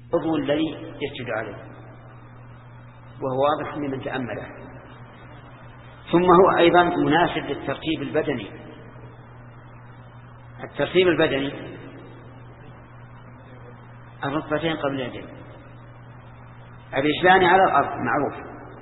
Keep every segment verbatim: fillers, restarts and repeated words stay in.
العضو الذي يسجد عليه، وهو واضح لمن تأمله. ثم هو أيضا مناسب للترتيب البدني. الترتيب البدني الركبتين قبل اليدين، الرجلان على الأرض معروف،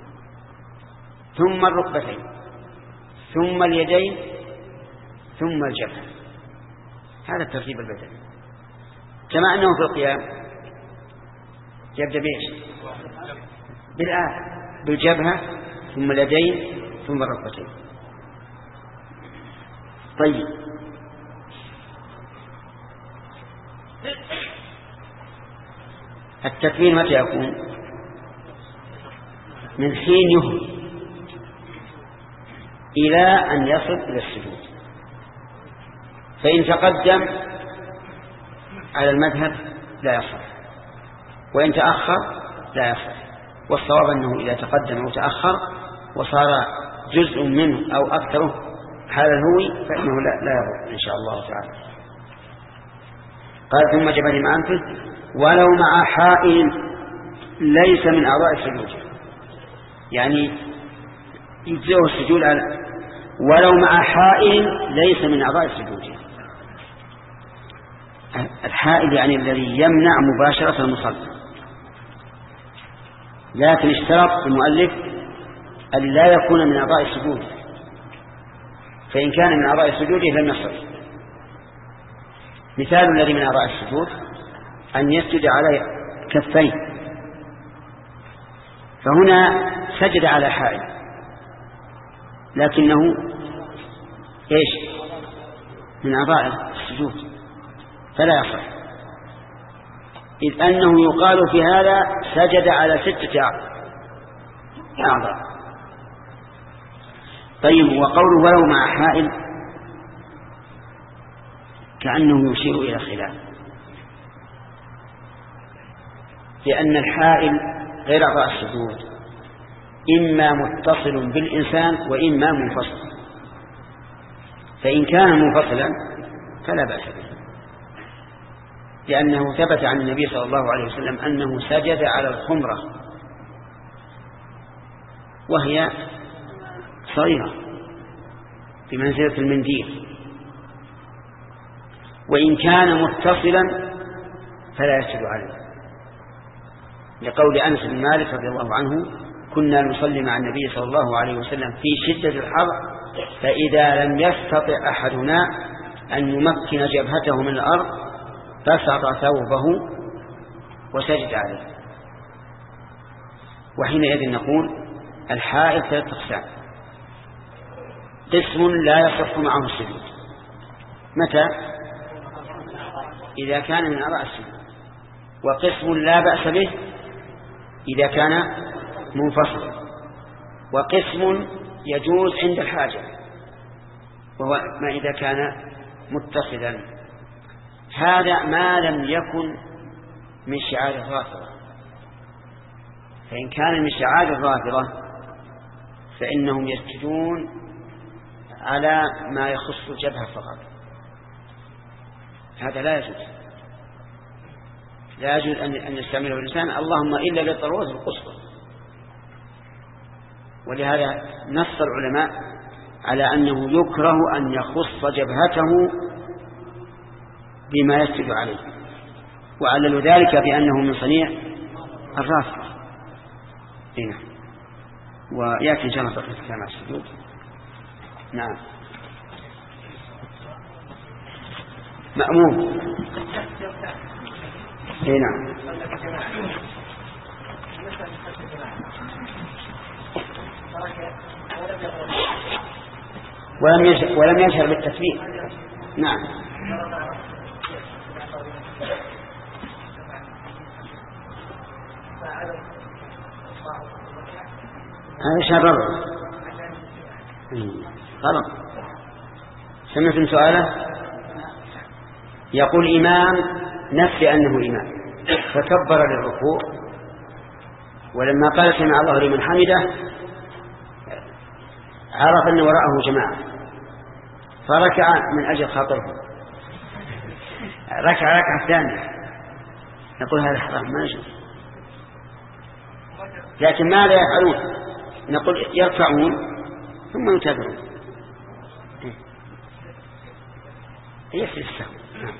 ثم الركبتين، ثم اليدين، ثم الجبهة. هذا الترتيب البدني. كما أنه في القيام يبدأ بإيش؟ بالآخر، بالجبهة، ثم اليدين، ثم الركبتين. طيب، التكبير متى يكون؟ من حين يهوي إلى أن يصل إلى السجود. فإن تقدم على المذهب لا يصح، وإن تأخر لا يصح. والصواب أنه إذا تقدم أو تأخر وصار جزء منه أو أكثره حال الهوي فإنه لا, لا يضر إن شاء الله تعالى. قال ثم جبل مع أنفه ولو مع حائل ليس من أعضاء السجود، يعني يجزئه السجود على ولو مع حائل ليس من أعضاء السجود. الحائل يعني الذي يمنع مباشرة المصلي، لكن اشترط المؤلف أن لا يكون من أعضاء السجود، فإن كان من أعضاء السجود لم يصل. مثال الذي من أعضاء السجود أن يسجد على كفين، فهنا سجد على حائل لكنه إيش؟ من أعضاء السجود فلا يصح، إذ أنه يقال في هذا سجد على ستة أعضاء. طيب، وقوله ولو مع حائل كأنه يشير إلى خلاف، لأن الحائل غير أعضاء السجود إما متصل بالإنسان وإما منفصل، فإن كان منفصلا فلا بأس به، لأنه ثبت عن النبي صلى الله عليه وسلم أنه سجد على الخمرة وهي صغيرة بمنزلة المنديل، وإن كان متصلا فلا يسجد عليه، لقول أنس بن مالك رضي الله عنه كنا نصلي مع النبي صلى الله عليه وسلم في شدة الحر، فإذا لم يستطع أحدنا أن يمكن جبهته من الأرض بسط ثوبه وسجد عليه. وحينئذ نقول الحائل ثلاثة أقسام: قسم لا يصح معه السجود، متى؟ إذا كان من أعضاء السجود، وقسم لا بأس به إذا كان منفصلا، وقسم يجوز عند الحاجة وهو ما إذا كان متصلا. هذا ما لم يكن من شعار الرافضة، فإن كان من شعار الرافضة فإنهم يسجدون على ما يخص الجبهة فقط، هذا لا يجوز، لا يجوز أن يستعمله الإنسان اللهم إلا للضرورة القصوى. ولهذا نص العلماء على أنه يكره أن يخص جبهته بما يسجد عليه، وعللوا ذلك بأنه من صنيع الرافضة. هنا ويأتي إن شاء الله بقية الكلام على السجود. نعم. مأموم. هنا ولم يشهر ولم يشهر بالتكبير. نعم. هذا شرر غلط. سمعتم سؤاله؟ يقول إمام نفي أنه إمام فكبر للركوع، ولما قال سمع الله لمن حمده عرف أن وراءه جماعة فركع من أجل خاطره، ركع ركعة ثانية نقول هذا حرام ما يجوز. لكن ماذا يفعلون؟ نقول يرفعون ثم يتابعون يكفي السهو.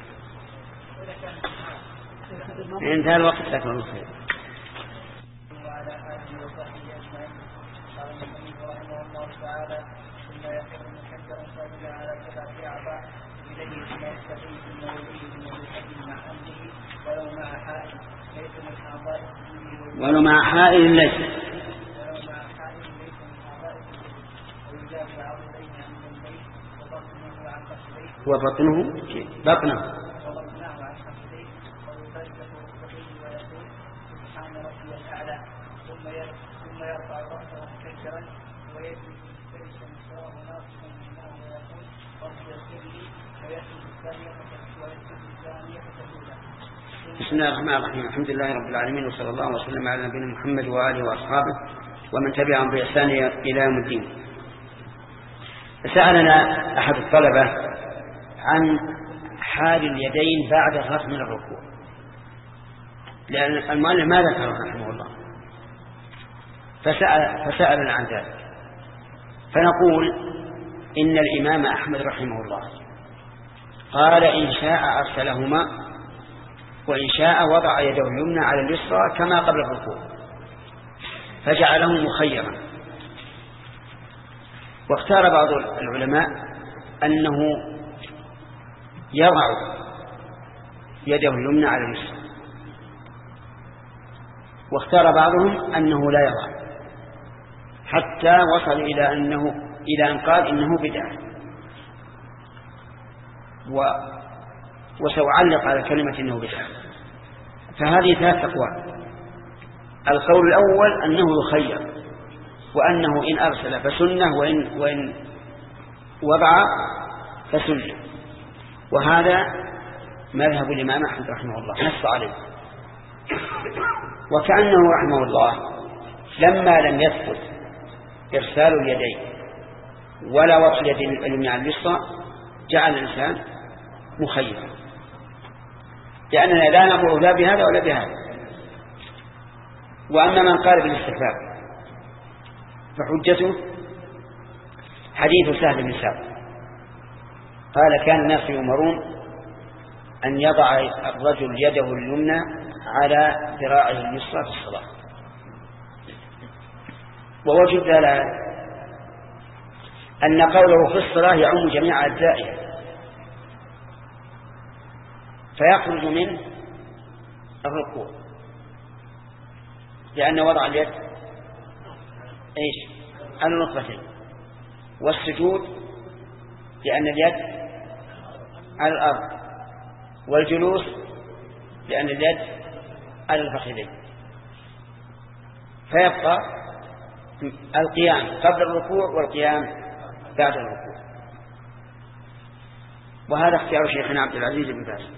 انتهى الوقت لكن الخير. وعلى آله وصحبه أجمعين. قال النبي رحمه الله تعالى: ثم يحل محجرا صادقا على سبعة أعضاء إليه ثم يستقيم ثم يوليه ثم يحل مع أمره ولو مع حائل ليس من أعضاء ولو مع حائل ليس ولو مع حائل ليس من أعضاء ويجاب عضلين عن جنبيه وبطنه عن فخذيه وبطنه بطنه وبطنه عن فخذيه ويفرق ركبتيه ويقول سبحان ربي الأعلى ثم ثم يرفع رأسه مكبرا ويجلس مفترشا سواه ناصبا منه ويقول ربي اغفر لي ويسجد الثانية ويسجد الثانية فتهولا. بسم الله الرحمن الرحيم. الحمد لله رب العالمين وصلى الله وسلم على نبينا محمد وآله وأصحابه ومن تبعهم بإحسان إلى يوم الدين. سألنا أحد الطلبة عن حال اليدين بعد الرفع من الركوع، لأن المؤلف ما ذكره رحمه الله فسأل فسألنا عن ذلك. فنقول إن الإمام أحمد رحمه الله قال إن شاء أرسلهما وإن شاء وضع يده اليمنى على اليسرى كما قبل الركوع، فجعله مخيرا. واختار بعض العلماء أنه يضع يده اليمنى على اليسرى، واختار بعضهم أنه لا يضع، حتى وصل إلى أنه إلى أن قال إنه بدعة. و وسأعلق على كلمة إنه بدعة. فهذه ثلاث أقوال. القول الأول أنه يخير، وأنه إن أرسل فسنة وإن, وإن وضع فسنة، وهذا مذهب الإمام أحمد رحمه الله نص عليه. وكأنه رحمه الله لما لم يثبت إرسال اليدين ولا وضع اليد اليمنى على اليسرى جعل الإنسان مخيرا، لأننا لا نأمر لا بهذا ولا بهذا. وأما من قال بالاستحباب فحجته حديث سهل بن سعد قال كان الناس يؤمرون أن يضع الرجل يده اليمنى على ذراعه اليسرى في الصلاة. ووجد ذلك أن قوله في الصلاة يعم جميع أجزائها، فيخرج من الركوع لأن وضع اليد إيش على الركبتين، والسجود لأن اليد على الأرض، والجلوس لأن اليد على الفخذين، فيبقى القيام قبل الركوع والقيام بعد الركوع. وهذا اختيار شيخنا عبد العزيز بن باز.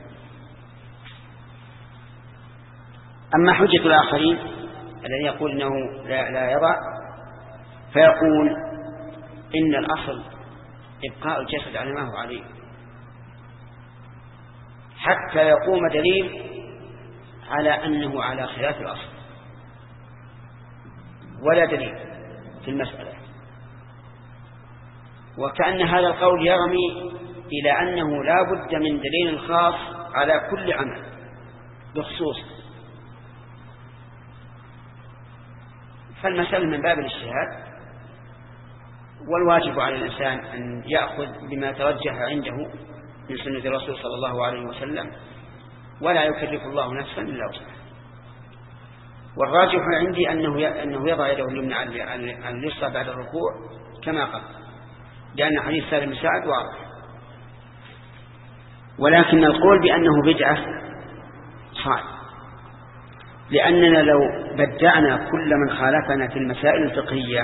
أما حجة الآخرين الذي يقول إنه لا, لا يضع، فيقول إن الأصل إبقاء الجسد على ما هو عليه حتى يقوم دليل على أنه على خلاف الأصل، ولا دليل في المسألة. وكأن هذا القول يرمي إلى أنه لا بد من دليل خاص على كل عمل بخصوص. فالمسألة من باب الاجتهاد، والواجب على الإنسان أن يأخذ بما ترجح عنده من سنة الرسول صلى الله عليه وسلم، ولا يكلف الله نفسا إلا وسعها. والراجح عندي أنه أنه يضع يده اليمنى على اليسرى بعد الركوع كما قال، لأن حديث سالم بن سعد واضح. ولكن القول بأنه بدعة صعب، لأننا لو بدعنا كل من خالفنا في المسائل الفقهية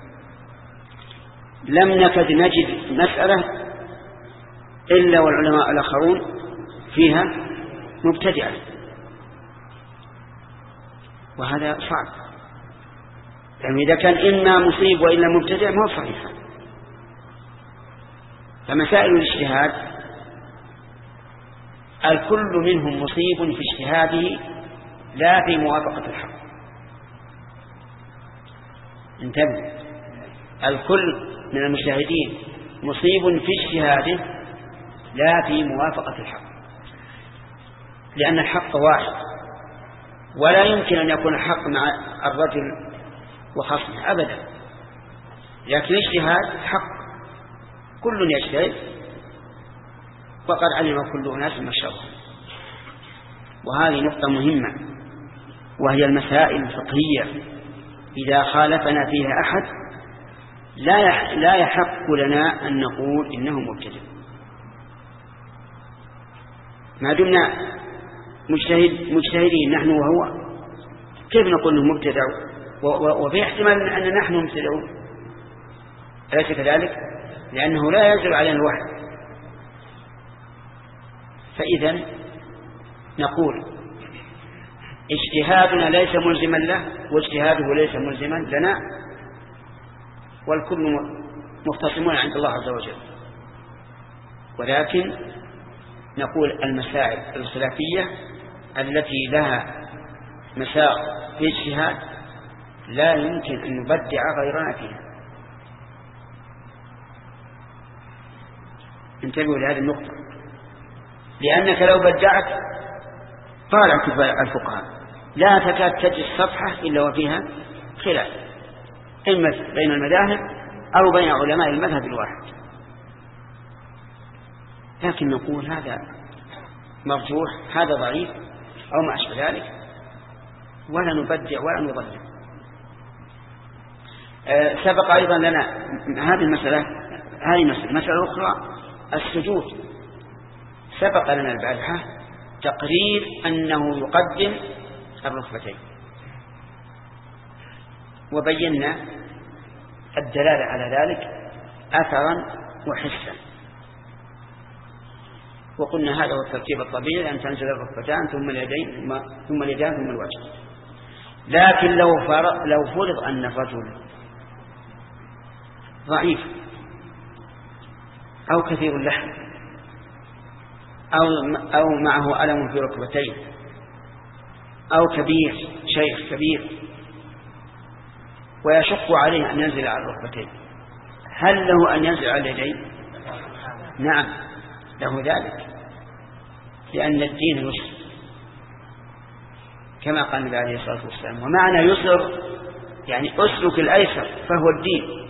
لم نكد نجد مسألة إلا والعلماء الآخرون فيها مبتدعة، وهذا صعب. يعني إذا كان إما مصيب وإلا مبتدع ما هو صحيح. فمسائل الاجتهاد الكل منهم مصيب في اجتهاده لا في موافقة الحق. انتبه، الكل من المجتهدين مصيب في اجتهاده لا في موافقة الحق، لأن الحق واحد، ولا يمكن أن يكون الحق مع الرجل وخصمه أبدا، لكن اجتهاد حق، كل يجتهد وقد علم كل أناس مشربهم. وهذه نقطة مهمة، وهي المسائل الفقهية إذا خالفنا فيها أحد لا يحق لنا أن نقول إنه مبتدع، ما دمنا مجتهد مجتهدين نحن وهو، كيف نقول انه مبتدع وفي احتمال ان نحن مبتدعون؟ أليس كذلك؟ لأنه لا ينزل علينا الوحي. فإذا نقول اجتهادنا ليس ملزما له واجتهاده ليس ملزما لنا، والكل مختصمون عند الله عز وجل. ولكن نقول المسائل الخلافية التي لها مساق في اجتهاد لا يمكن أن نبدع غيرنا فيها. انتبهوا لهذه النقطة، لأنك لو بدعت طالع كتب الفقهاء لا تكاد تجد صفحة إلا وفيها خلاف، إما بين المذاهب أو بين علماء المذهب الواحد. لكن نقول هذا مرجوح، هذا ضعيف، أو ما أشبه ذلك، ولا نبدع ولا نضيع. أه سبق أيضا لنا هذه المسألة، هذه مسألة مسألة أخرى، السجود. سبق لنا البارحة تقرير أنه يقدم الركبتين، وبينا الدلالة على ذلك أثرا وحسا، وقلنا هذا هو الترتيب الطبيعي، أن تنزل الركبتان ثم اليدين ثم اليدان ثم الوجه. لكن لو فرض, لو فرض أن الرجل ضعيف أو كثير اللحم أو, أو معه ألم في ركبتيه أو كبير، شيخ كبير ويشق عليه أن ينزل على الركبتين، هل له أن ينزل على اليدين؟ نعم له ذلك، لأن الدين يسر كما قال النبي عليه الصلاة والسلام. ومعنى يسر يعني أسلك الأيسر فهو الدين،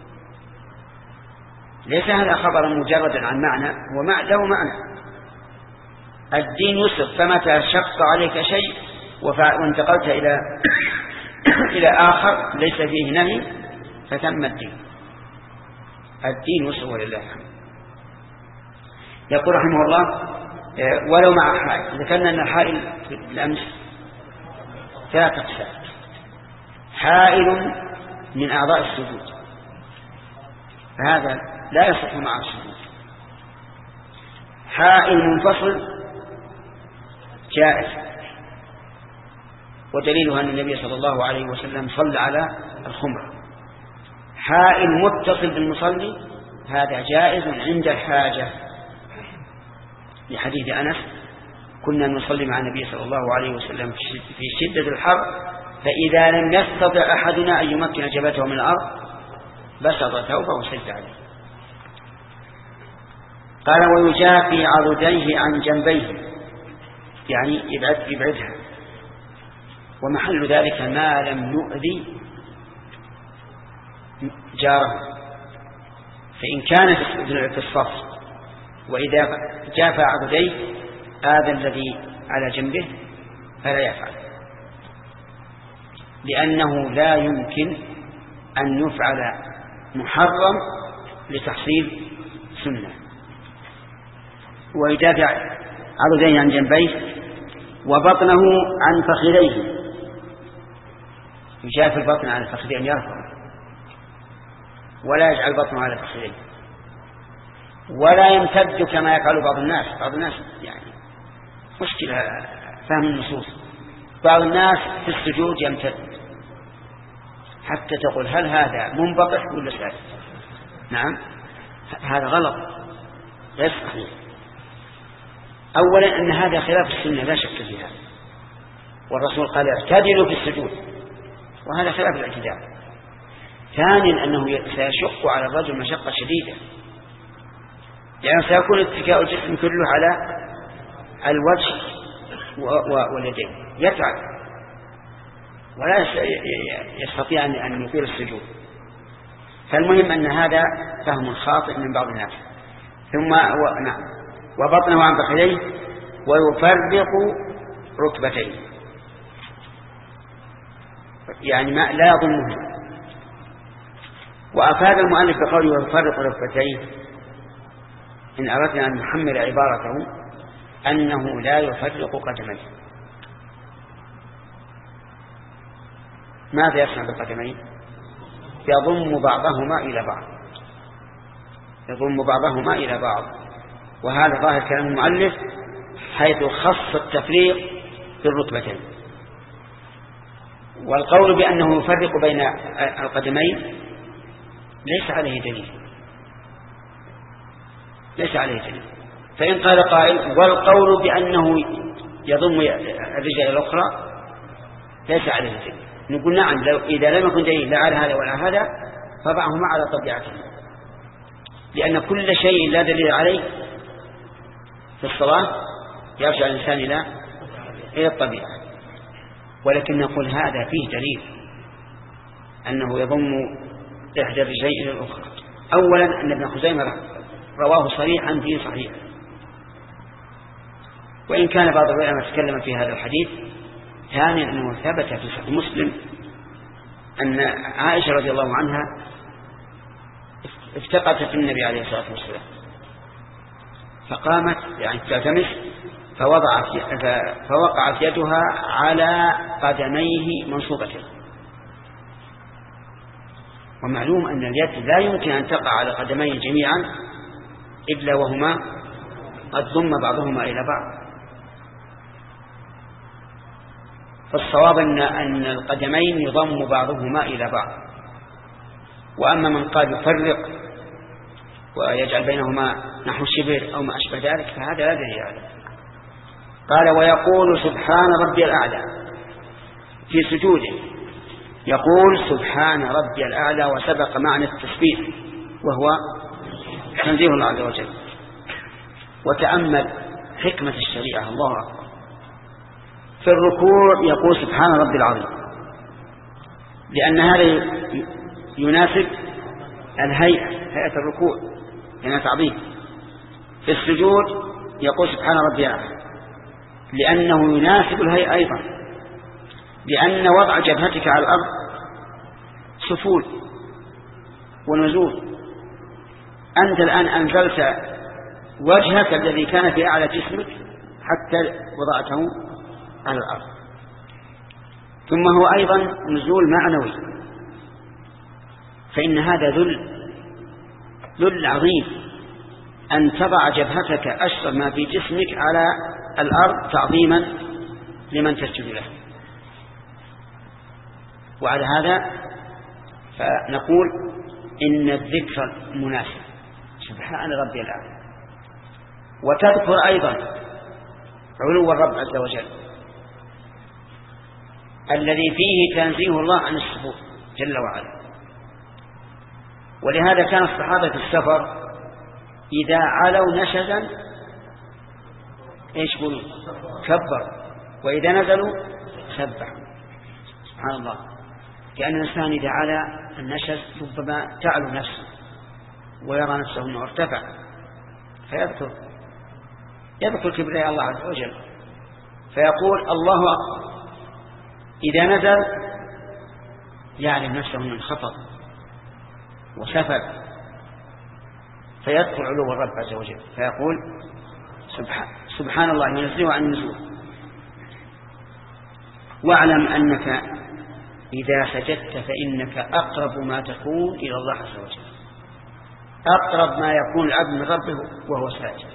ليس هذا خبرا مجردا عن معنى، هو له معنى. الدين يسر، فمتى شق عليك شيء وانتقلت إلى إلى آخر ليس فيه نهي فتم الدين. الدين يسر ولله الحمد. يقول رحمه الله ولو مع حائل. ذكرنا أن الحائل بالأمس ثلاث أقسام: حائل من أعضاء السجود، فهذا لا يصح مع السجود. حائل منفصل جائز، ودليلها أن النبي صلى الله عليه وسلم صلى على الخمر. حائل متصل بالمصلي هذا جائز عند الحاجة، لحديث أنس: كنا نصلي مع النبي صلى الله عليه وسلم في شدة الحر، فإذا لم يستطع أحدنا أن يمكن جبهته من الأرض بسط ثوبه وسجد عليه. قال: ويجافي عضديه عن جنبيه، يعني يبعد يبعدها، ومحل ذلك ما لم يؤذي جاره، فإن كانت في الصف وإذا جافى عضديه هذا الذي على جنبه فلا يفعل، لأنه لا يمكن أن يفعل محرم لتحصيل سنة. ويدافع عضديه عن جنبيه وبطنه عن فخذيه، يجافي البطن عن الفخذين، يرفع ولا يجعل بطنه على الفخذين، ولا يمتد كما يفعل بعض الناس. بعض الناس يعني مشكلة فهم النصوص، بعض الناس في السجود يمتد حتى تقول هل هذا منبطح ولا ساجد؟ نعم، هذا غلط غير صحيح. أولا أن هذا خلاف السنة لا شك في هذا، والرسول قال اعتدلوا في السجود، وهذا خلاف الاعتدال. ثانيا أنه سيشق على الرجل مشقة شديدة، لأنه سيكون اتكاء الجسم كله على الوجه واليدين، يتعب ولا يستطيع أن يطيل السجود. فالمهم أن هذا فهم خاطئ من بعض الناس. ثم و... نعم وبطنه عن فخذيه ويفرق ركبتيه، يعني ما لا يضمه. وأفاد المؤلف بقوله ويفرق ركبتيه إن أردنا أن نحمل عبارته أنه لا يفرق قدميه. ماذا يصنع بالقدمين؟ يضم بعضهما إلى بعض، يضم بعضهما إلى بعض. وهذا ظاهر كلام المؤلف حيث خص التفريق في الركبتين. والقول بأنه يفرق بين القدمين ليس عليه دليل، ليس عليه دليل. فإن قال قائل والقول بأنه يضم الرجل الأخرى ليس عليه دليل، نقول نعم، لو إذا لم يكن دليل لا على هذا ولا هذا فضعهما على طبيعته، لأن كل شيء لا دليل عليه في الصلاة يرجع الإنسان إلى إلى الطبيعة. ولكن نقول هذا فيه دليل أنه يضم إحدى الرجلين إلى الأخرى. أولا أن ابن خزيمة رواه صريحا في صحيح، وإن كان بعض العلماء تكلم في هذا الحديث. ثانيا أنه ثبت في صحيح مسلم أن عائشة رضي الله عنها افتقدت النبي عليه الصلاة والسلام، فقامت يعني تلتمس فوضعت فوقعت يدها على قدميه منصوبته. ومعلوم أن اليد لا يمكن أن تقع على قدميه جميعا إلا وهما قد ضم بعضهما إلى بعض. فالصواب أن القدمين يضم بعضهما إلى بعض. وأما من قال يفرق ويجعل بينهما نحو الشبر أو ما أشبه ذلك فهذا لا دليل عليه. قال ويقول سبحان ربي الأعلى في سجوده، يقول سبحان ربي الأعلى، وسبق معنى التسبيح وهو تنزيه الله عز وجل. وتأمل حكمة الشريعة، الله أكبر. في الركوع يقول سبحان ربي العظيم، لأن هذا يناسب الهيئة، هيئة الركوع لأنها تعظيم. في السجود يقول سبحان ربي الأعلى لأنه يناسب الهيئة أيضا، لأن وضع جبهتك على الأرض سفول ونزول. أنت الآن أنزلت وجهك الذي كان في أعلى جسمك حتى وضعته على الأرض. ثم هو أيضا نزول معنوي، فإن هذا ذل ذل عظيم أن تضع جبهتك أشرف ما في جسمك على الأرض تعظيما لمن تسجد له. وعلى هذا فنقول إن الذكر مناسب سبحان ربي الأعلى، وتذكر أيضا علو الرب عز وجل الذي فيه تنزيه الله عن السفور جل وعلا. ولهذا كان الصحابة في السفر إذا علوا نشزا ايش يقولون؟ كبر. وإذا نزلوا سبحوا. سبحان الله. لأن الإنسان إذا على النشز ربما تعلو نفسه ويرى نفسه أنه ارتفع فيذكر يذكر كبرياء الله عز وجل فيقول الله أكبر. إذا نزل يعلم نفسه أنه انخفض وسفل فيذكر علو الرب عز وجل فيقول سبحان, سبحان الله ينزله عن النزول. واعلم أنك إذا سجدت فإنك أقرب ما تكون إلى الله عز وجل، أقرب ما يكون العبد من ربه وهو ساجد،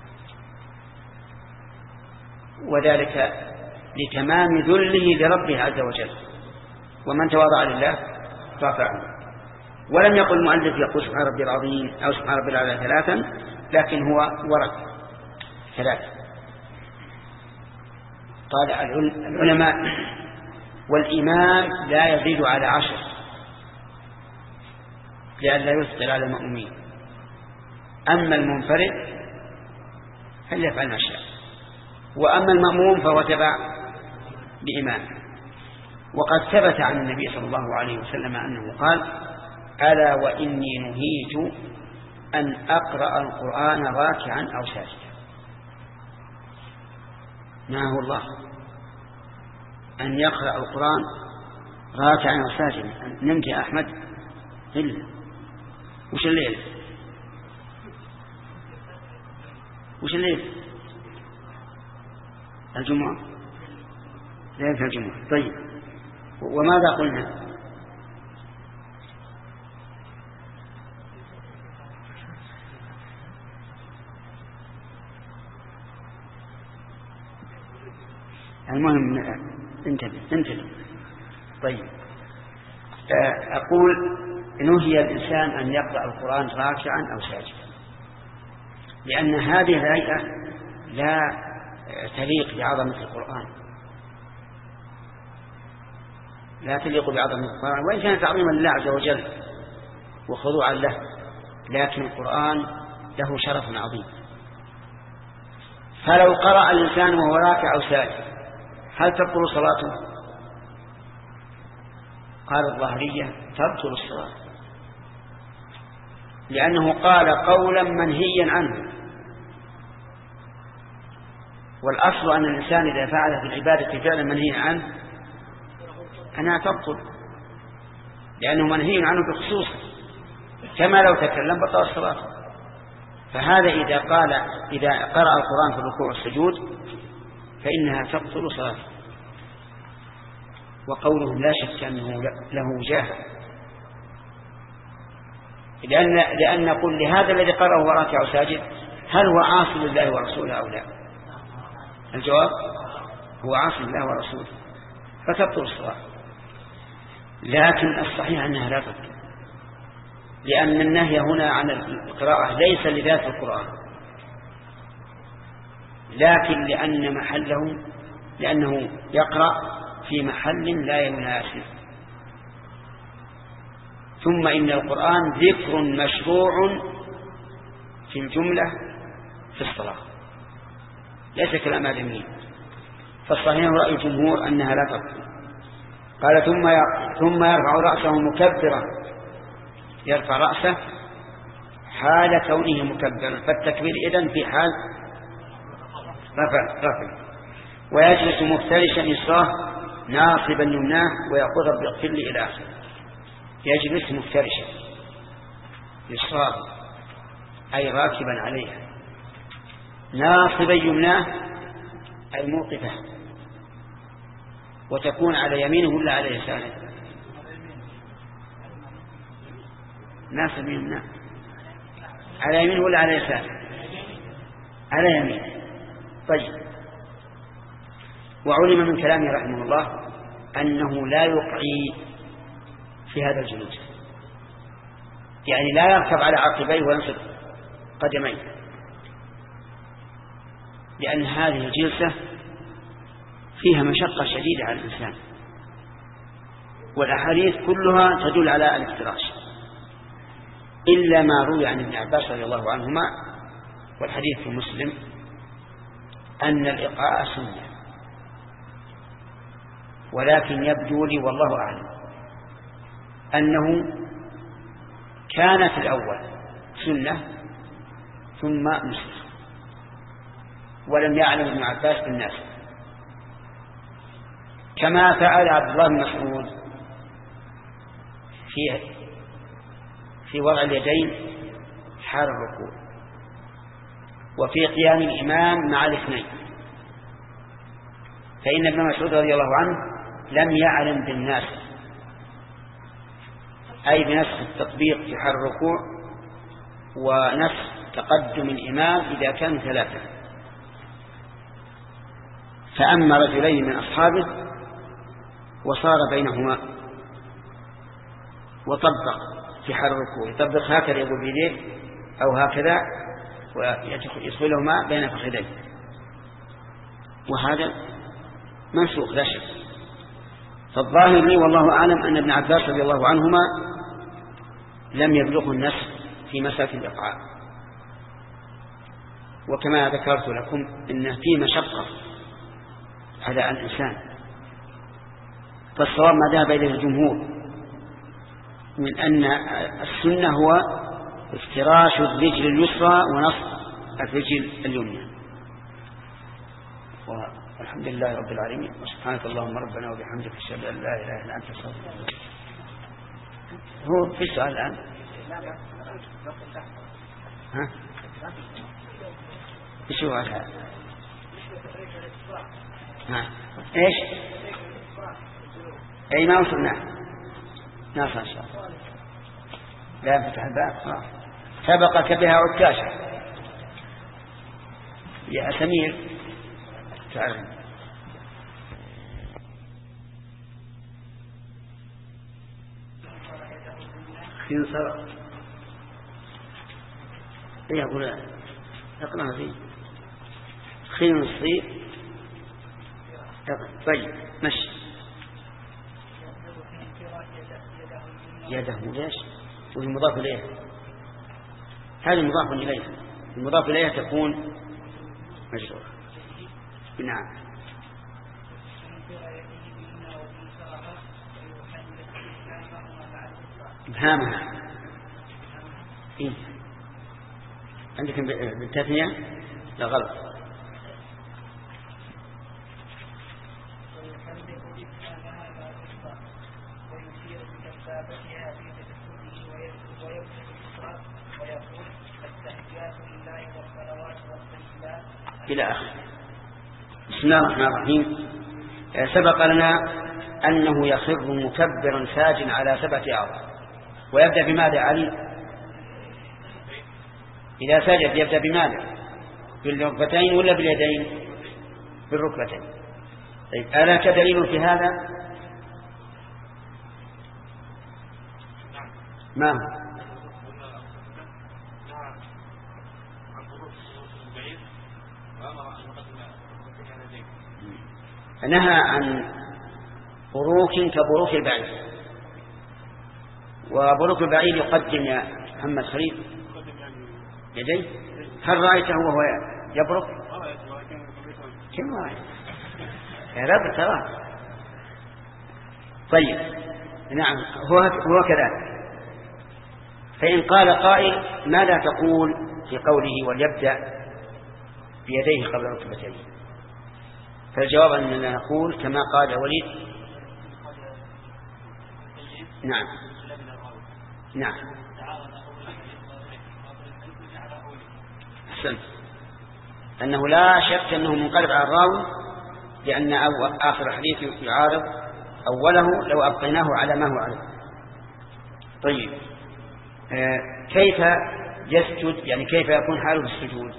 وذلك لتمام ذله لربه عز وجل. ومن تواضع لله رفعه. ولم يقل المؤلف يقول سبحان ربي العظيم أو سبحان ربي العظيم ثلاثا، لكن هو ورد ثلاثة. قال العلماء والإمام لا يزيد على عشر لئلا يثقل على المأمومين. أما المنفرد فليفعل ما شاء، وأما المأموم فهو تبع بإمام. وقد ثبت عن النبي صلى الله عليه وسلم أنه قال: ألا وإني نهيت أن أقرأ القرآن راكعا أو ساجدا. نهاه الله أن يقرأ القرآن راكعا أو ساجدا. نمت يا أحمد؟ إلا وش الليل؟ وش الليل؟ الجمعة، ليلة الجمعة. طيب، وماذا قلنا؟ المهم انتبه انتبه. طيب، أقول نهي الإنسان أن يقرأ القرآن راكعا أو ساجدا، لأن هذه الهيئة لا تليق بعظمة القرآن، لا تليق بعظمة القرآن، وإن كان تعظيما لله عز وجل وخضوعا له، لكن القرآن له شرف عظيم. فلو قرأ الإنسان وهو راكع أو ساجد هل تبطل صلاته؟ قال الظاهرية تبطل الصلاة، لأنه قال قولا منهيا عنه، والأصل أن الإنسان إذا فعل في العبادة فعلا منهيا عنه أنها تبطل، لأنه منهي عنه بخصوصه، كما لو تكلم بطل الصلاة. فهذا إذا قال إذا قرأ القرآن في الركوع والسجود فإنها تبطل صلاته. وقولهم لا شك أنه له وجاهة، لأن لأن نقول لهذا الذي قرأه وراكع وساجد هل هو عاصي لله ورسوله أو لا؟ الجواب هو عاصي لله ورسوله، فتبطل الصلاة. لكن الصحيح أنها لا تبطل، لأن النهي هنا عن القراءة ليس لذات القرآن، لكن لأن محله لأنه يقرأ في محل لا يناسب. ثم إن القرآن ذكر مشروع في الجملة في الصلاة، ليس كلام آدميين. فالصحيح رأي الجمهور أنها لا تبطل. قال ثم ثم يرفع رأسه مكبرا، يرفع رأسه حال كونه مكبرا، فالتكبير إذن في حال رفع رفع. ويجلس مفترشا يسراه ناصبا يمناه ويقول رب اغفر لي إلى آخره. يجلس مفترشا يسراه أي راكبا عليها، ناصبا يمناه أي موقفه، وتكون على يمينه ولا على يساره؟ ناصب يمناه على يمينه ولا على يساره؟ على يمينه. طيب، وعلم من كلامه رحمه الله أنه لا يقعي في هذا الجلوس، يعني لا يركب على عقبيه وينصب قدميه، لأن هذه الجلسة فيها مشقة شديدة على الإنسان، والأحاديث كلها تدل على الافتراش، إلا ما روي عن ابن عباس رضي الله عنهما، والحديث في مسلم، أن الإقعاء سنة. ولكن يبدو لي والله أعلم أنه كان في الأول سنة ثم نسخ، ولم يعلم ابن عباس بالناس، كما فعل عبد الله بن مسعود في في وضع اليدين حال الركوع، وفي قيام الإمام مع الاثنين. فإن ابن مسعود رضي الله عنه لم يعلم بالناس، أي بنسخ التطبيق في حال الركوع ونسخ تقدم الإمام إذا كان ثلاثة. فأما رجلين من أصحابه وصار بينهما وطبق في حال الركوع، يطبق هكذا يقول بيديه أو هكذا ويدخلهما بين فخذيه، وهذا منسوخ لا شك. فالظاهر لي والله أعلم أن ابن عباس رضي الله عنهما لم يبلغه النسخ في مسألة الإقعاء، وكما ذكرت لكم إن في مشقة على الإنسان. فالصواب ما ذهب إليه الجمهور من أن السنة هو افتراش الرجل اليسرى ونصب الرجل اليمنى. والحمد لله رب العالمين، وسبحانك اللهم ربنا وبحمدك أشهد أن لا إله إلا أنت أستغفرك. هو في سؤال الآن؟ ها؟ ايش هو هذا؟ ها؟ ايش؟ اي ما وصلنا ناصر ان شاء الله. لا يفتح الباب. سبقك بها عكاشة يا سمير. تعال خنصر. ايه اقول اقرأ فيه خنصي. طيب مشي. يده ليش؟ والمضاف إليه هذا مضاف إليه، المضاف إليه تكون مجرور. نعم. إبهامها إيه؟ عندك بالتثنية؟ لا غلط. إلى آخر. بسم الله الرحمن الرحيم. سبق لنا أنه يخر مكبرا ساجا على سبعة أعضاء، ويبدأ بماذا علي؟ إذا سجد يبدأ بماذا؟ بالركبتين ولا باليدين؟ بالركبتين. طيب ألا كدليل في هذا؟ ما هو؟ نهى عن بروك كبروك البعير، وبروك البعير يقدم يا محمد خليل يديه. هل رأيته وهو يبرك؟ كم رأيت يا رب ترى. طيب نعم هو هو كذلك. فإن قال قائل ماذا تقول في قوله وليبدأ بيديه قبل ركبتيه؟ فالجواب أننا نقول كما قال وليد. نعم نعم أحسنت. أنه لا شك أنه منقلب على الراوي، لأن آخر الحديث يعارض أوله لو أبقيناه على ما هو عليه. طيب آه كيف يسجد؟ يعني كيف يكون حاله بالسجود؟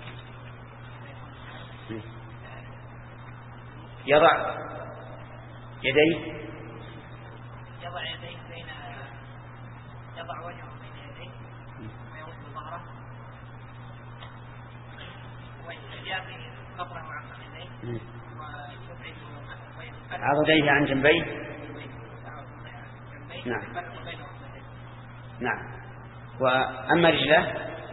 يضع يديه يضع يديه بين يضع وجهه بين يديه ويوصل ظهره ويجافي قبره عن يديه ويبعد عضديه عن جنبيه. نعم نعم. وأما رجله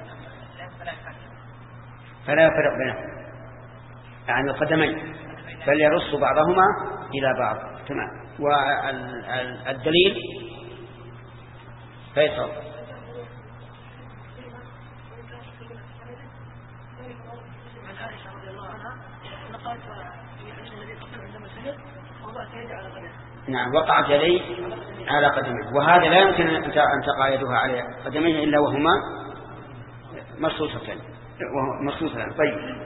فلا فرق بينهم يعني القدمين، بل يرص بعضهما إلى بعض. تمام. والدليل فيصل. نعم وقعت يديه على قدميه، وهذا لا يمكن أن تقع يدها على قدميه إلا وهما مرصوصتين مرصوصتين. طيب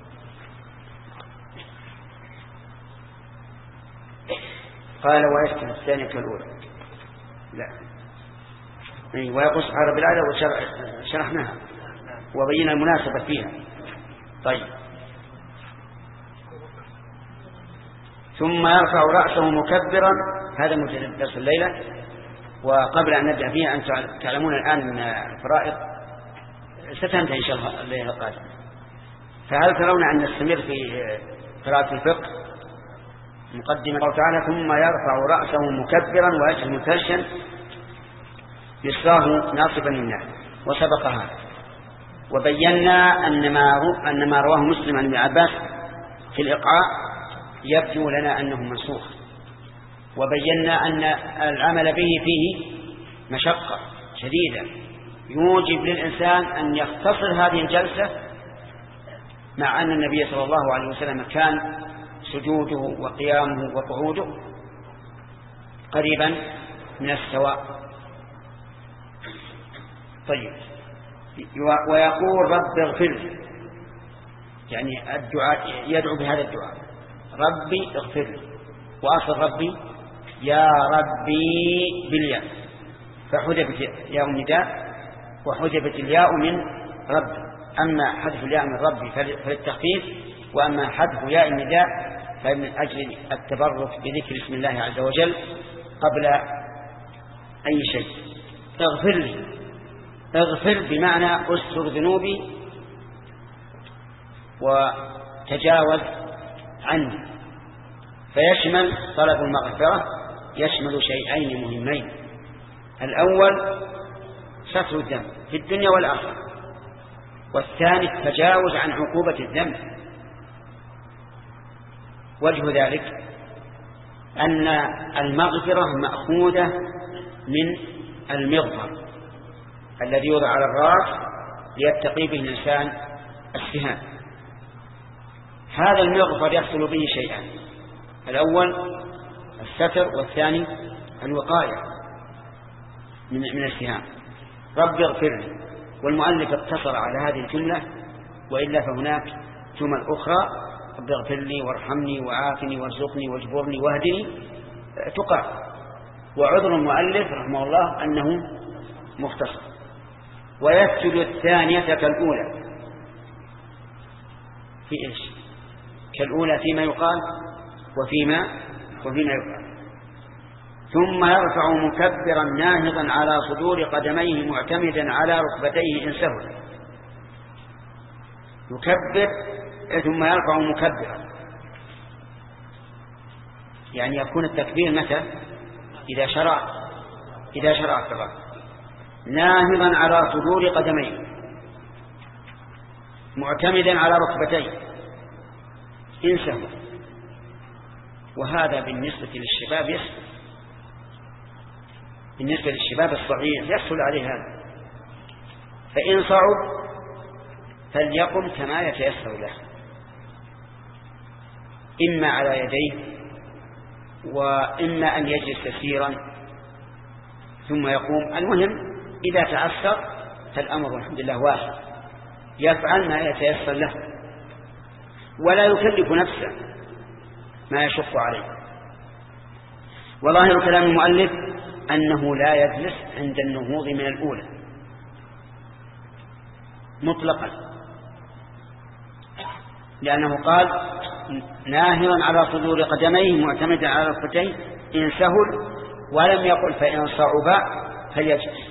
قال ويسكن الثانية كالأولى. لا ويقص على بالعادة وشرحناها وبينا المناسبة فيها. طيب ثم يرفع رأسه مكبرا. هذا مجرد درس الليلة. وقبل أن نبدأ فيها أن تعلمون الآن من الفرائض ستنتهي إن شاء الله الليلة القادمة. فهل ترون أن نستمر في قراءة الفقه مقدمة الله تعالى: ثم يرفع رأسه مكبرا ويجهل متهشا يسراه ناصبا للناس. وسبق هذا وبينا أن ما أن ما رواه مسلم عن ابن عباس في الإقعاء يبدو لنا أنه منسوخ، وبينا أن العمل به فيه مشقة شديدة يوجب للإنسان أن يختصر هذه الجلسة، مع أن النبي صلى الله عليه وسلم كان سجوده وقيامه وقعوده قريبا من السواء. طيب، ويقول: رب اغفر لي، يعني الدعاء يدعو بهذا الدعاء: ربي اغفر لي. وأصل ربي يا ربي بالياء، فحذفت ياء النداء وحذفت الياء من رب. أما حذف الياء من ربي فللتخفيف، وأما حذف ياء النداء فمن أجل التبرك بذكر اسم الله عز وجل قبل أي شيء. اغفر لي، اغفر بمعنى استر ذنوبي وتجاوز عني، فيشمل طلب المغفرة يشمل شيئين مهمين: الأول ستر الذنب في الدنيا والآخرة، والثاني التجاوز عن عقوبة الذنب. وجه ذلك أن المغفرة مأخوذة من المغفر الذي يوضع على الرأس ليتقي به الإنسان السهام. هذا المغفر يحصل به شيئان: الأول الستر، والثاني الوقاية من السهام. رب اغفر لي، والمؤلف اقتصر على هذه الجملة، وإلا فهناك جمل أخرى: رب اغفر لي وارحمني وعافني وارزقني واجبرني واهدني، تقع. وعذر المؤلف رحمه الله أنه مختصر. ويسجد الثانية كالأولى في إيش؟ كالأولى فيما يقال وفيما وفيما يقال. ثم يرفع مكبرا ناهضا على صدور قدميه معتمدا على ركبتيه إن سهل. يكبر ثم يرفع مكبرا، يعني يكون التكبير متى؟ إذا شرع إذا شرع الصلاة. ناهضا على صدور قدميه معتمدا على ركبتيه إن سهل. وهذا بالنسبة للشباب يسهل، بالنسبة للشباب الصغير يسهل عليه هذا. فإن صعب فليقم كما يتيسر له، إما على يديه وإما أن يجلس يسيرا ثم يقوم. المهم إذا تعسر فالأمر الحمد لله واحد، يفعل ما يتيسر له ولا يكلف نفسه ما يشق عليه. وظاهر كلام المؤلف أنه لا يجلس عند النهوض من الأولى مطلقا، لأنه قال ناهرا على صدور قدميه معتمدا على ركبتيه إن سهل، ولم يقل فإن صعب فليجلس.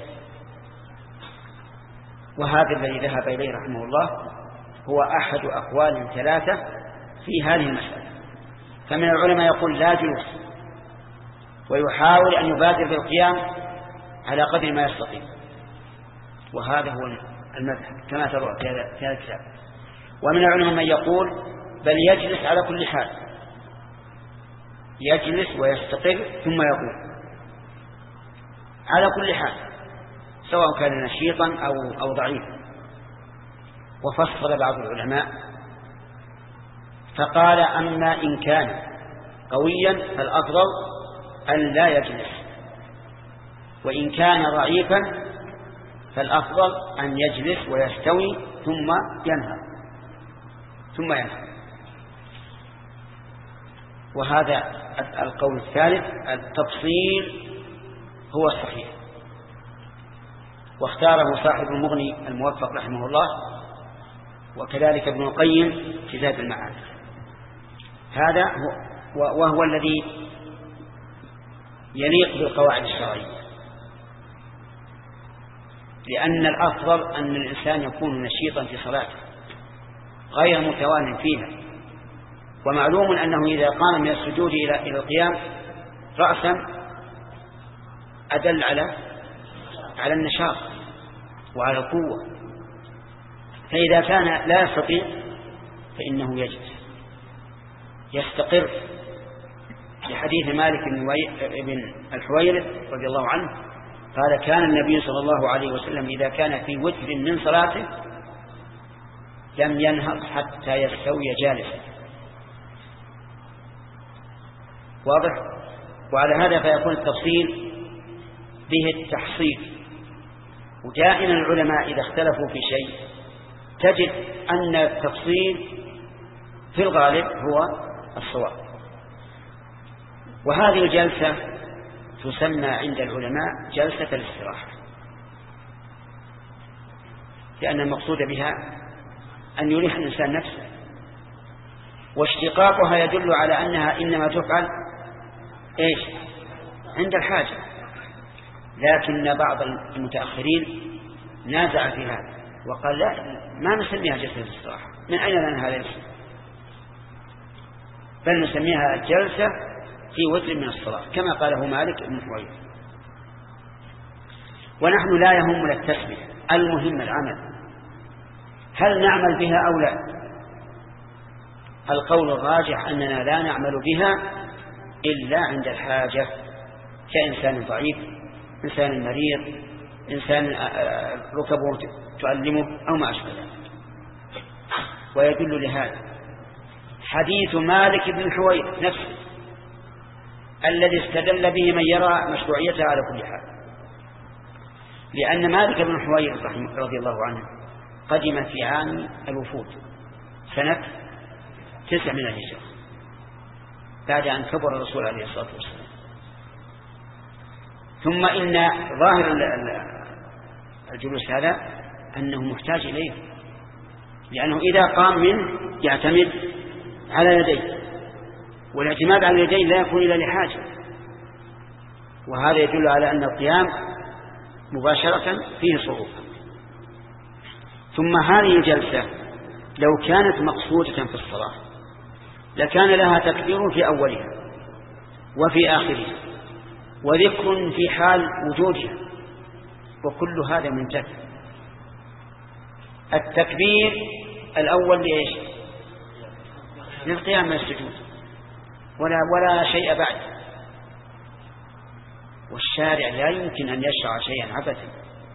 وهذا الذي ذهب إليه رحمه الله هو أحد أقوال ثلاثة في هذه المسألة. فمن العلماء يقول لا جلوس، ويحاول أن يبادر بالقيام على قدر ما يستطيع، وهذا هو المذهب كما ترى في هذا الكتاب. ومن العلماء من يقول بل يجلس على كل حال، يجلس ويستقر ثم يقوم على كل حال، سواء كان نشيطا أو, أو ضعيفا. وفصل بعض العلماء فقال أما إن كان قويا فالأفضل أن لا يجلس، وإن كان ضعيفا فالأفضل أن يجلس ويستوي ثم ينهض ثم ينهض. وهذا القول الثالث التفصيل هو الصحيح، واختاره صاحب المغني الموفق رحمه الله، وكذلك ابن القيم في زاد المعاد. هذا هو وهو الذي يليق بالقواعد الشرعية، لأن الأفضل أن الإنسان يكون نشيطا في صلاته غير متوان فيها، ومعلوم أنه إذا قام من السجود إلى إلى القيام رأسا أدل على على النشاط وعلى القوة، فإذا كان لا يستطيع فإنه يجلس يستقر، لحديث مالك بن الحويرث رضي الله عنه قال كان النبي صلى الله عليه وسلم إذا كان في وتر من صلاته لم ينهض حتى يستوي جالسا. واضح؟ وعلى هذا فيكون التفصيل به التحصيل. ودائما العلماء إذا اختلفوا في شيء تجد أن التفصيل في الغالب هو الصواب. وهذه الجلسة تسمى عند العلماء جلسة الاستراحة، لأن المقصود بها أن يريح الإنسان نفسه، واشتقاقها يدل على أنها إنما تفعل إيش عند الحاجة. لكن بعض المتأخرين نازع في هذا وقال لا، ما نسميها جلسة الاستراحة، من أين لنا هذا الاسم؟ بل نسميها جلسة في وتر من الصلاة كما قاله مالك بن حويرث. ونحن لا يهمنا التسمية، المهم العمل، هل نعمل بها أو لا؟ القول الراجح أننا لا نعمل بها إلا عند الحاجة، كإنسان ضعيف، إنسان مريض، إنسان ركبه تؤلمه أو ما أشبه ذلك. ويدل لهذا حديث مالك بن حويرث نفسه الذي استدل به من يرى مشروعيتها على كل حال، لأن مالك بن حويرث رضي الله عنه قدم في عام الوفود سنة تسع من الهجرة بعد أن كبر الرسول عليه الصلاة والسلام. ثم إن ظاهر الجلوس هذا أنه محتاج إليه، لأنه إذا قام منه يعتمد على يديه، والاعتماد على اليدين لا يكون إلا لحاجة، وهذا يدل على أن القيام مباشرة فيه صعوبة. ثم هذه الجلسة لو كانت مقصودة في الصلاة لكان لها تكبير في أولها وفي آخرها وذكر في حال وجودها، وكل هذا منتفع. التكبير الأول لإيش؟ للقيام من السجود، ولا ولا شيء بعد، والشارع لا يمكن أن يشرع شيئا عبثا.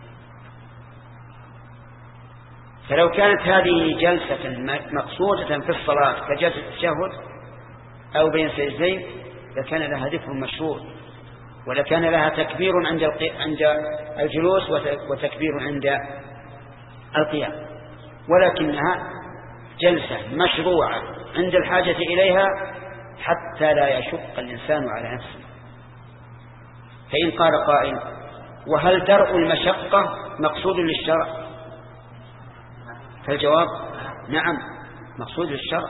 فلو كانت هذه جلسة مقصودة في الصلاة كجلسة التشهد أو بين سجدين لكان لها ذكر مشروع، ولكان لها تكبير عند عند الجلوس وتكبير عند القيام، ولكنها جلسة مشروعة عند الحاجة إليها حتى لا يشق الإنسان على نفسه. فإن قال قائل وهل درء المشقة مقصود للشرع؟ فالجواب نعم مقصود للشرع،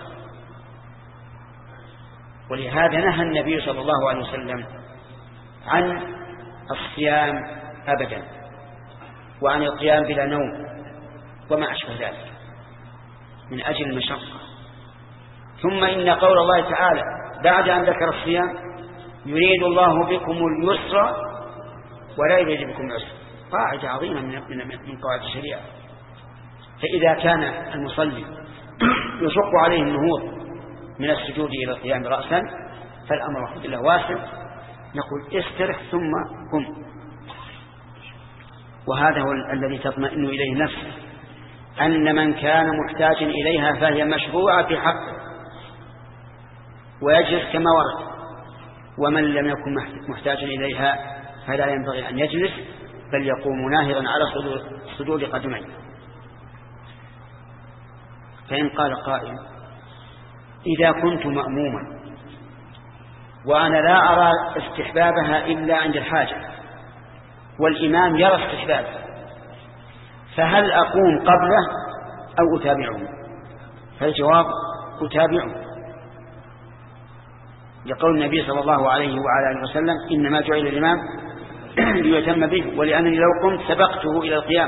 ولهذا نهى النبي صلى الله عليه وسلم عن الصيام أبدا، وعن القيام بلا نوم وما أشبه ذلك من أجل المشقة. ثم إن قول الله تعالى بعد أن ذكر الصيام يريد الله بكم اليسر ولا يريد بكم العسر، قاعدة عظيمة من قواعد الشريعة. فإذا كان المصلي يشق عليه النهوض من السجود إلى القيام رأسا فالأمر الحمد لله واسع، نقول استرح ثم قم. وهذا هو الذي تطمئن إليه نفسه، أن من كان محتاج إليها فهي مشروعة في حقه ويجلس كما ورد، ومن لم يكن محتاجا إليها فلا ينبغي أن يجلس بل يقوم ناهضا على صدور قدميه. فإن قال قائل إذا كنت مأموما وأنا لا أرى استحبابها إلا عند الحاجة والإمام يرى استحبابها فهل أقوم قبله أو أتابعه؟ فالجواب أتابعه، لقول النبي صلى الله عليه وعلى آله وسلم إنما جعل الإمام ليتم به، ولأنني لو قمت سبقته إلى القيام.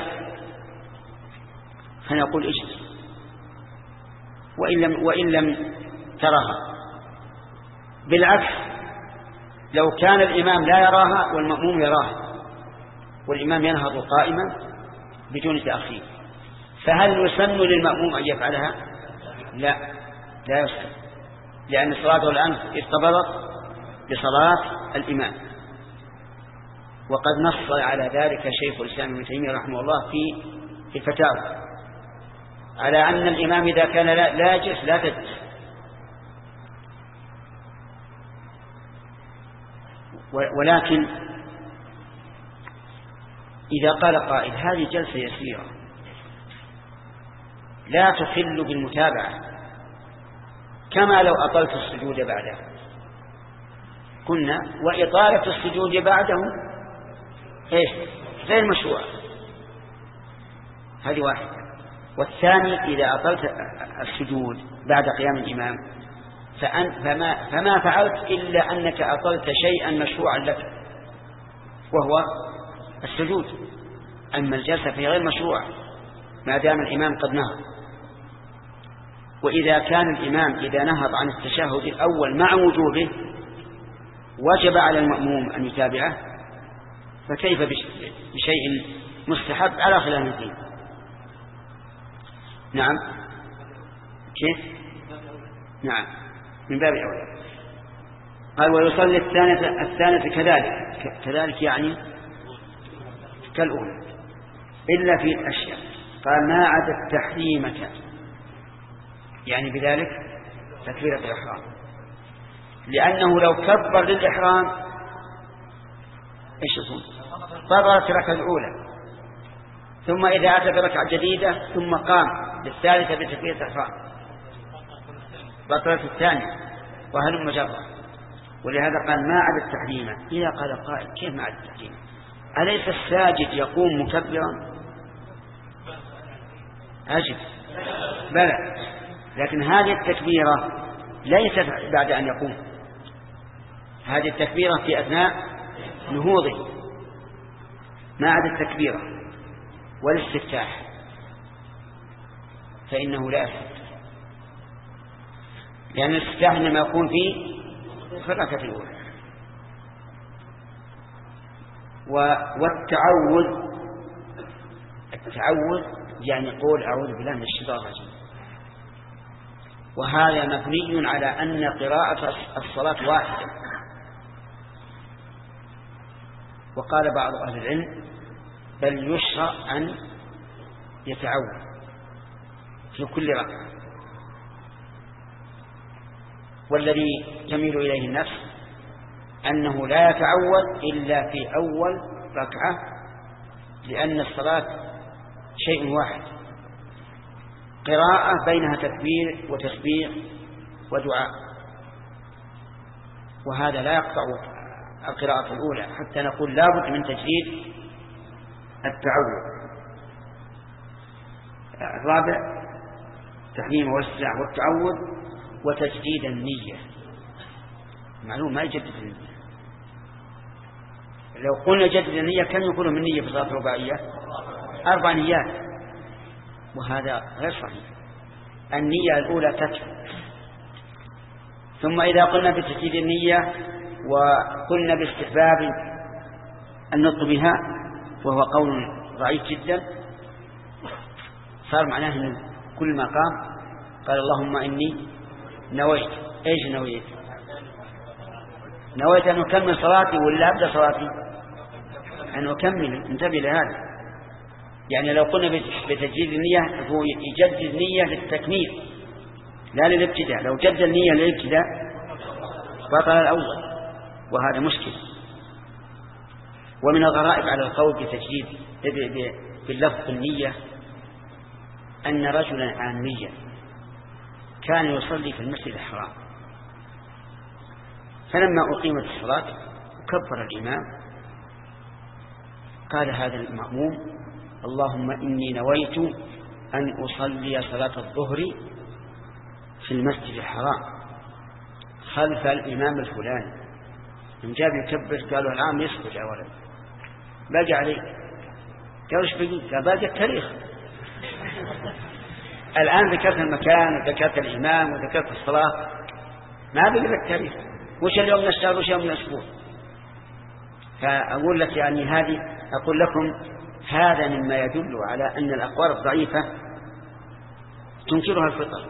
فنقول اجلس، وإن لم, وإن لم تراها. بالعكس لو كان الإمام لا يراها والمأموم يراها والإمام ينهض قائما بدون تأخير، فهل يسن للمأموم أن يفعلها؟ لا، لا يسن، لأن صلاته الآن ارتبطت بصلاة الإمام. وقد نص على ذلك شيخ الإسلام ابن تيمية رحمه الله في الفتاوى على أن الإمام إذا كان لا يجلس لا تجلس. ولكن إذا قال قائل هذه جلسة يسيرة لا تخل بالمتابعة، كما لو أطلت السجود بعده، قلنا وإطالة السجود بعده إيش غير مشروع، هذه واحدة. والثاني إذا أطلت السجود بعد قيام الإمام فما, فما فعلت إلا أنك أطلت شيئا مشروعا لك وهو السجود، أما الجلسة فهي غير مشروع ما دام الإمام قد نهض. وإذا كان الإمام إذا نهض عن التشهد الأول مع وجوبه وجب على المأموم أن يتابعه، فكيف بشيء مستحب على خلاف الدين؟ نعم كيف؟ نعم من باب أولى. قال ويصلي الثانية الثانية كذلك كذلك يعني كالأولى إلا في الأشياء، قال ما عدا التحريمة، يعني بذلك تكبيرة الإحرام، لأنه لو كبر للإحرام إيش يكون؟ طبعت ركعة الأولى، ثم إذا أتى بركعة جديدة ثم قام للثالثة بتكبيرة الإحرام بطلت الثانية وهل مجرد. ولهذا قال ما عدا التحريمة. إذا قال قائل كيف ما عدا التحريمة؟ أليس الساجد يقوم مكبرا؟ أجب بلى، لكن هذه التكبيرة ليست بعد أن يقوم، هذه التكبيرة في أثناء نهوضه، ما عدا التكبيرة والاستفتاح فإنه لا يصح، لأن الاستفتاح إنما يكون في الركعة الأولى. والتعوذ التعوذ يعني قول أعوذ بالله من الشيطان الرجيم، وهذا مبني على أن قراءة الصلاة واحدة. وقال بعض أهل العلم بل يشرع أن يتعوذ في كل ركعة، والذي تميل إليه النفس أنه لا يتعوذ إلا في أول ركعة، لأن الصلاة شيء واحد، قراءة بينها تكبير وتسبيح ودعاء، وهذا لا يقطع القراءة الأولى، حتى نقول لا بد من تجديد التعوذ. الرابع تحريم والاستفتاح والتعوذ وتجديد النية. معلوم ما يجدد النية، لو قلنا جدد النية كم يكون من نية في صلاة رباعية؟ أربع نيات، وهذا غير صحيح. النية الأولى تكفي، ثم إذا قلنا بتجديد النية وقلنا باستحباب النطق بها وهو قول ضعيف جدا، صار معناه أن كل ما قام قال اللهم إني نويت. إيش نويت؟ نويت أن أكمل صلاتي ولا أبدأ صلاتي؟ أن أكمل. انتبه لهذا، يعني لو قلنا بتجديد النية هو يجدد نية للتكميل لا للابتداء، لو جدد النية للابتداء بطل الأول، وهذا مشكل. ومن الغرائب على القول بتجديد باللفظ النية أن رجلا عاميا كان يصلي في المسجد الحرام، فلما أقيمت الصلاة وكبر الإمام قال هذا المأموم اللهم إني نويت أن أصلي صلاة الظهر في المسجد الحرام خلف الإمام الفلاني. من جاب يكبر قالوا العام يسكت يا ولد، باقي عليه. قالوا ايش بقي؟ قال باقي التاريخ. الآن ذكرت المكان وذكرت الإمام وذكرت الصلاة، ما بقي لك تاريخ، وش اليوم من الشهر وش اليوم من الأسبوع. فأقول لك يعني هذه، أقول لكم هذا مما يدل على أن الأقوال الضعيفة تنكرها الفطر.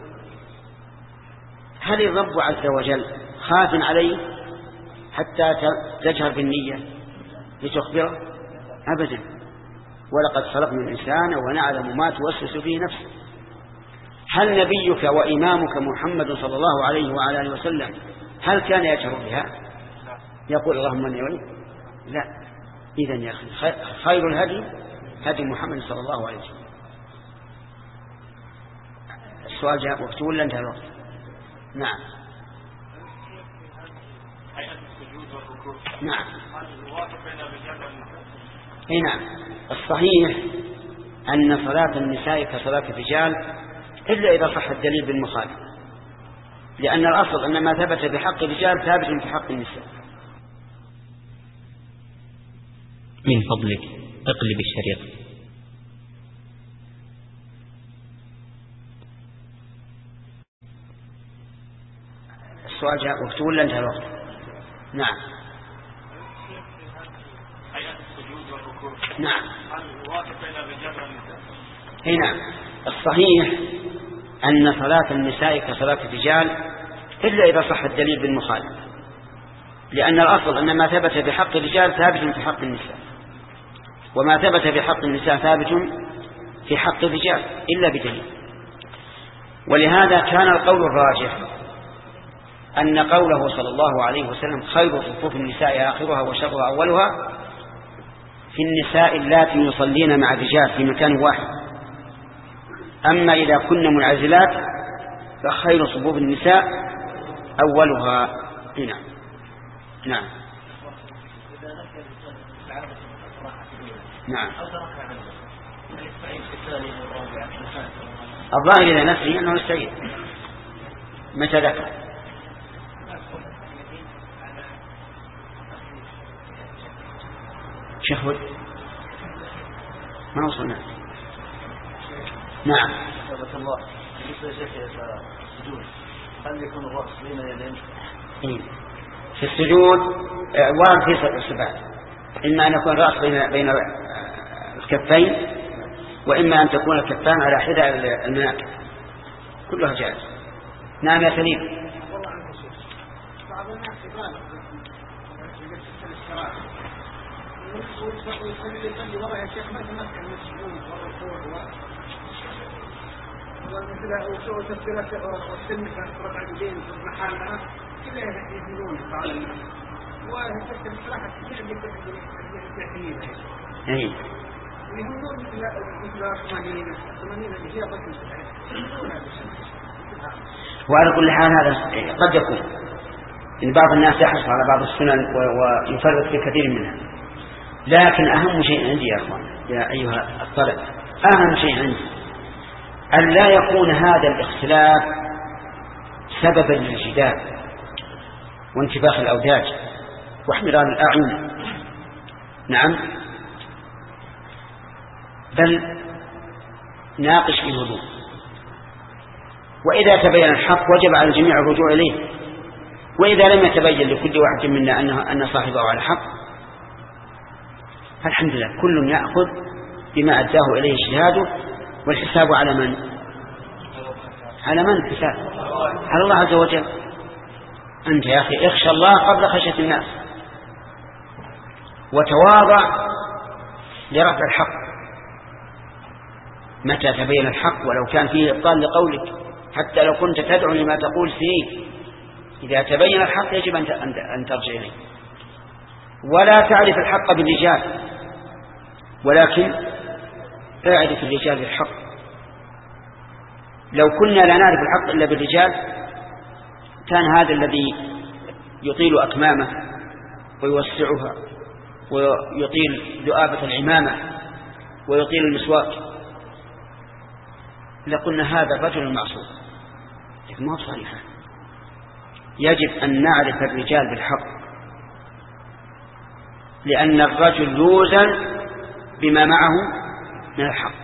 هل الرب عز وجل خاف عليه حتى تجهر بالنية لتخبره؟ أبدا. ولقد خلقنا الإنسان ونعلم ما توسوس فيه نفسه. هل نبيك وإمامك محمد صلى الله عليه وعلى آله وسلم هل كان يجهر بها يقول اللهم اني ولي؟ لا. إذن يا أخي خير الهدي هدي محمد صلى الله عليه وسلم. السؤال جاء وقته ولا انتهى الوقت؟ نعم. نعم. اي نعم. الصحيح أن صلاة النساء كصلاة الرجال إلا إذا صح الدليل بالمخالف، لأن الأصل أن ما ثبت بحق الرجال ثابت في حق النساء. من فضلك اقلب الشريط. السؤال جاء وقته ولا انتهى الوقت؟ نعم. نعم. اي نعم. الصحيح أن صلاة النساء كصلاة الرجال إلا إذا صح الدليل بالمخالف، لأن الأصل أن ما ثبت بحق الرجال ثابت في حق النساء، وما ثبت بحق النساء ثابت في حق الرجال إلا بدليل. ولهذا كان القول الراجح أن قوله صلى الله عليه وسلم خير صفوف النساء آخرها وشرها أولها في النساء اللاتي يصلين مع الرجال في مكان واحد. أما إذا كن منعزلات فخير صفوف النساء أولها. نعم. نعم. نعم. الظاهر إلى نفسه أنه يستعيد متى ذكر. شهود ما وصلنا. نعم. بارك الله. بالنسبة يا شيخ السجود هل يكون الرأس بين يدين؟ في السجود وارد في الصفات، إما أن يكون الرأس بين بين الكفين، وإما أن تكون الكفان على حذاء المناكب، كلها جائز. نعم يا سليم. بعض الناس يقال ويصلي يصلي وراء يا شيخ ما يتمكن من السجود والركوع ومثل وسوء تفسيرات والسن كانت رفع اليدين في محلها كلها يهملون بعض الناس وتفسير الصراحة كثير بالتحليل اي يهملون مثل مثل ثمانين ثمانين اللي هي بطن وعلى كل حال هذا قد يكون إن بعض الناس يحرص على بعض السنن ويفرط في كثير منها، لكن أهم شيء عندي يا أخوان يا أيها الطلبة، أهم شيء عندي أن لا يكون هذا الاختلاف سببا للجدال وانتفاخ الأوداج واحمرار الأعين. نعم، بل ناقش في هدوء، وإذا تبين الحق وجب على الجميع الرجوع إليه، وإذا لم يتبين لكل واحد منا أنه أن صاحبه على حق فالحمد لله كل يأخذ بما أداه إليه اجتهاده، والحساب على من؟ على من الحساب؟ على الله عز وجل. أنت يا أخي اخشى الله قبل خشية الناس، وتواضع لرفع الحق متى تبين الحق، ولو كان فيه إبطال لقولك، حتى لو كنت تدعو لما تقول سنين، إذا تبين الحق يجب أن ترجع إليه. ولا تعرف الحق بالرجال، ولكن اعرف الرجال بالحق. لو كنا لا نعرف الحق إلا بالرجال كان هذا الذي يطيل أكمامه ويوسعها ويطيل ذؤابة العمامة ويطيل المسواك لقلنا هذا الرجل المعصوم، لكن ما هو صريحة. يجب أن نعرف الرجال بالحق، لأن الرجل يوزن بما معه من الحق.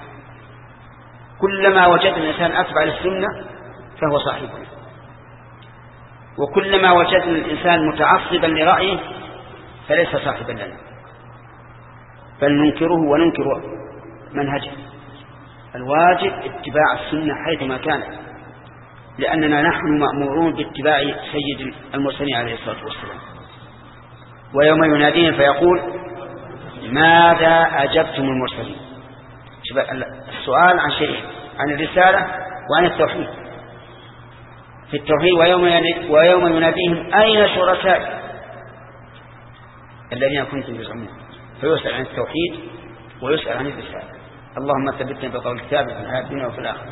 كلما وجد الإنسان أتبع للسنة فهو صاحبه، وكلما وجدنا الإنسان متعصبا لرأيه فليس صاحبا لنا، بل ننكره وننكر منهجه. الواجب اتباع السنة حيثما كانت، لأننا نحن مأمورون باتباع سيد المرسلين عليه الصلاة والسلام. ويوم يناديهم فيقول ماذا أجبتم المرسلين؟ السؤال عن شيء، عن الرسالة وعن التوحيد. في التوحيد ويوم ويوم يناديهم أين شركائي الذين كنتم تزعمون، فيسأل عن التوحيد ويسأل عن الرسالة. اللهم ثبتنا بقول الثابت في الحياة الدنيا وفي الآخرة.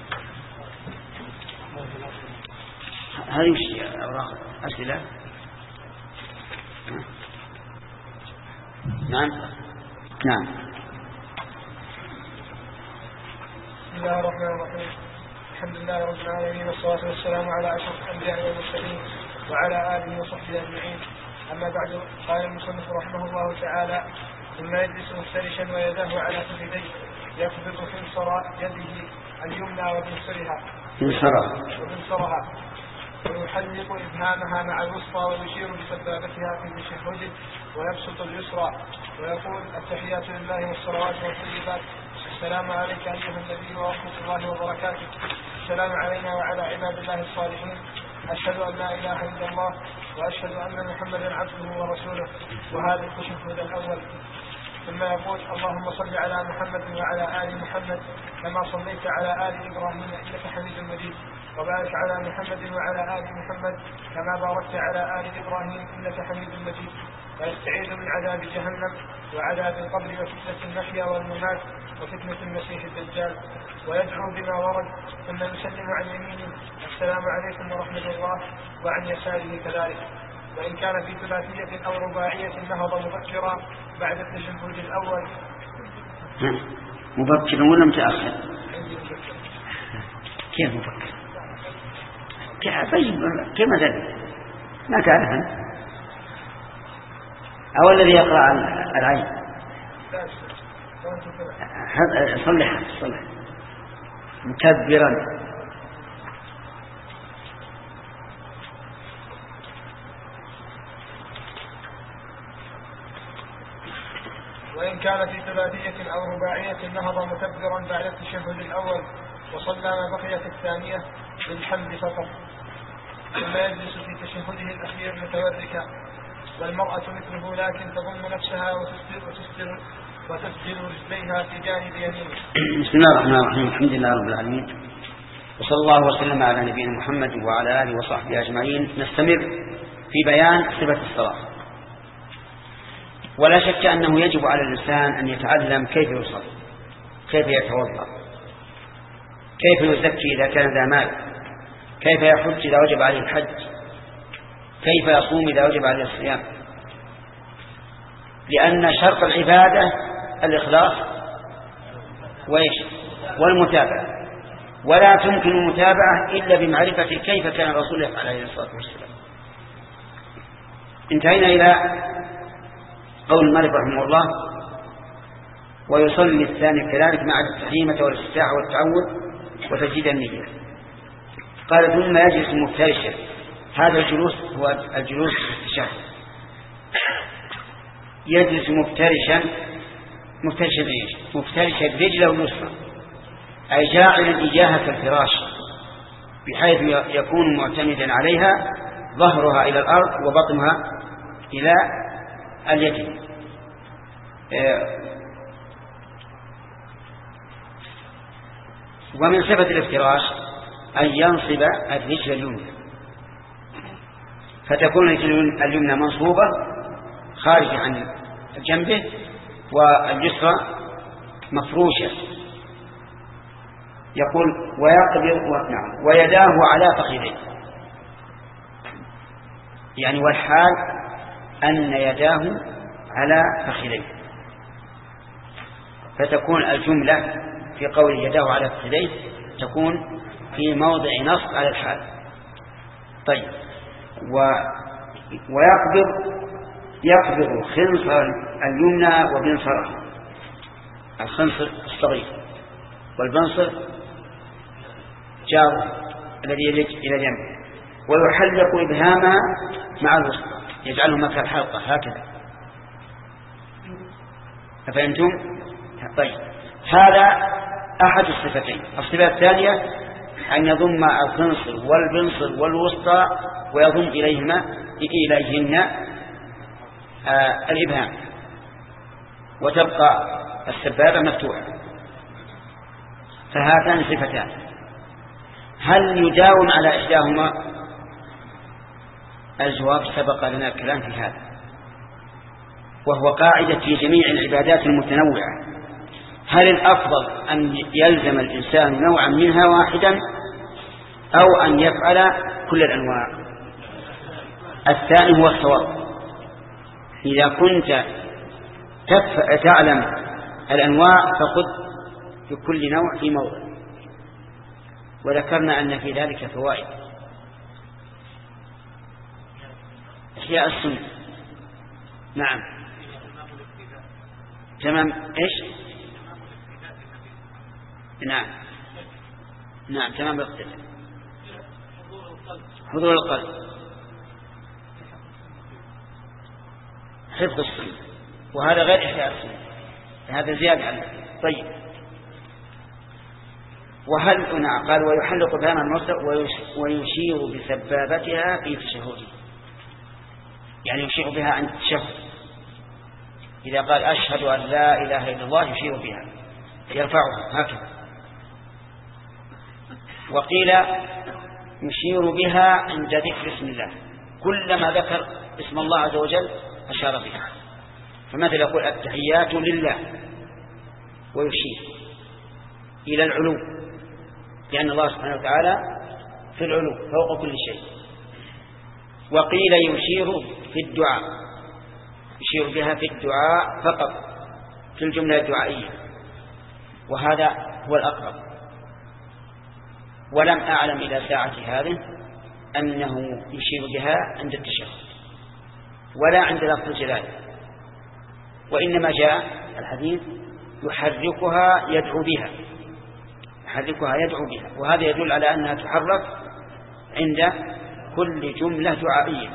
هذه وش أوراق أسئلة؟ نعم نعم. بسم الله الرحمن الرحيم. الحمد لله رب العالمين، والصلاة والسلام على أشرف الأنبياء والمرسلين وعلى آله وصحبه أجمعين. أما بعد، قال المصنف رحمه الله تعالى: ثم يجلس مفترشا ويداه على فخذيه يقبض خنصر يده اليمنى وبنصرها وبنصرها ويحلق إبهامها مع الوسطى ويشير بسبابتها في تشهده ويبسط اليسرى ويقول: التحيات لله والصلوات والطيبات، السلام عليك أيها النبي ورحمة الله وبركاته، السلام علينا وعلى عباد الله الصالحين، أشهد أن لا إله إلا الله وأشهد أن محمدا عبده ورسوله. وهذا التشهد الأول. ثم يقول: اللهم صل على محمد وعلى آل محمد كما صليت على آل إبراهيم إنك حميد مجيد، وبارك على محمد وعلى آل محمد كما باركت على آل إبراهيم إنك حميد مجيد. ويستعيذ من عذاب جهنم وعذاب القبر وفتنة المحيا والممات وفتنة المسيح الدجال، ويدعو بما ورد، ثم يسلم عن يمينه: السلام عليكم ورحمة الله، وعن يساره كذلك. وإن كان في ثلاثية أو رباعية نهض مبكرا بعد التشهد الأول. مبكرا ولا متأخر؟ كيف مبكر؟ كيف ذلك؟ ما تعرفها؟ أو الذي يقرأ عن العين؟ صلح صلح مكبرا. وإن كان في ثلاثية أو رباعية نهض مكبرا بعد التشهد الأول وصلى ما بقي في الثانية بالحمد فقط، ثم يجلس في تشهده الأخير متوركا. والمرأة مثله، لكن تضم نفسها وتسدر وتسدر وتسدر رجليها في جانب يمينه. بسم الله الرحمن الرحيم. الحمد لله رب العالمين، وصلى الله وسلم على نبينا محمد وعلى آله وصحبه أجمعين. نستمر في بيان صفة الصلاة. ولا شك أنه يجب على الإنسان أن يتعلم كيف يصلي، كيف يتوضأ، كيف يزكي إذا كان ذا مال، كيف يحج إذا وجب عليه الحج، كيف يصوم إذا وجب عليه الصيام. لأن شرط العبادة الإخلاص وإيش والمتابعة، ولا تمكن المتابعة إلا بمعرفة كيف كان الرسول يفعل عليه الصلاة والسلام. انتهينا إلى قول المالك رحمه الله: ويصلي الثاني كذلك مع التحريمة والاستفتاح والتعوذ وتجديد النية. قال: ثم يجلس مفترشا. هذا الجلوس هو الجلوس في التشهد. يجلس مفترشا. مفترشا ايش؟ مفترشا رجله اليسرى، أي جاعلا إياها كالفراش، بحيث يكون معتمدا عليها، ظهرها إلى الأرض وبطنها إلى اليد. ومن صفة الافتراش أن ينصب الرجل اليمنى، فتكون الرجل اليمنى منصوبة خارجة عن جنبه، واليسرى مفروشة. يقول: ويقبض نعم ويداه على فخذيه، يعني والحال أن يداه على فخذيه، فتكون الجملة في قول يداه على فخذيه تكون في موضع نصب على الحال. طيب، و... ويقبض يقبض خنصر اليمنى وبنصره، الخنصر الصغير والبنصر جار الذي يلج إلى جنبه. ويحلق إبهامها مع الوسطى، يجعله مكان الحلقة هكذا. أفهمتم؟ طيب، هذا أحد الصفتين. الصفة الثانية أن يضم الخنصر والبنصر والوسطى ويضم إليهما إليهن آه الإبهام، وتبقى السبابة مفتوحة. فهاتان صفتان. هل يداوم على إحداهما؟ الجواب سبق لنا الكلام في هذا، وهو قاعدة في جميع العبادات المتنوعة. هل الأفضل أن يلزم الإنسان نوعا منها واحدا أو أن يفعل كل الأنواع؟ الثاني هو الصواب. إذا كنت تعلم الأنواع فخذ في كل نوع في موضع، وذكرنا أن في ذلك فوائد. إحياء السنة. نعم، تمام. إيش؟ نعم نعم تمام الاقتداء. حضور القلب، حفظ السنة، وهذا غير إحياء السنة، هذا زيادة عنه. طيب، وهل هنا قال ويحلق بهما المصدر ويشير بسبابتها في تشهده، يعني يشير بها عند التشهد. إذا قال أشهد أن لا إله إلا الله يشير بها، يرفعها هكذا. وقيل يشير بها عند ذكر اسم الله، كلما ذكر اسم الله عز وجل أشار بها. فمثل يقول التحيات لله ويشير إلى العلو، لأن الله سبحانه وتعالى في العلو فوق كل شيء. وقيل يشير في الدعاء، يشير بها في الدعاء فقط في الجملة الدعائية، وهذا هو الأقرب. ولم أعلم إلى ساعة هذه أنه يشير بها عند التشهد ولا عند لفظ الجلالة، وإنما جاء الحديث يحركها يدعو بها، يحركها يدعو بها، وهذا يدل على أنها تحرك عند كل جملة دعائية.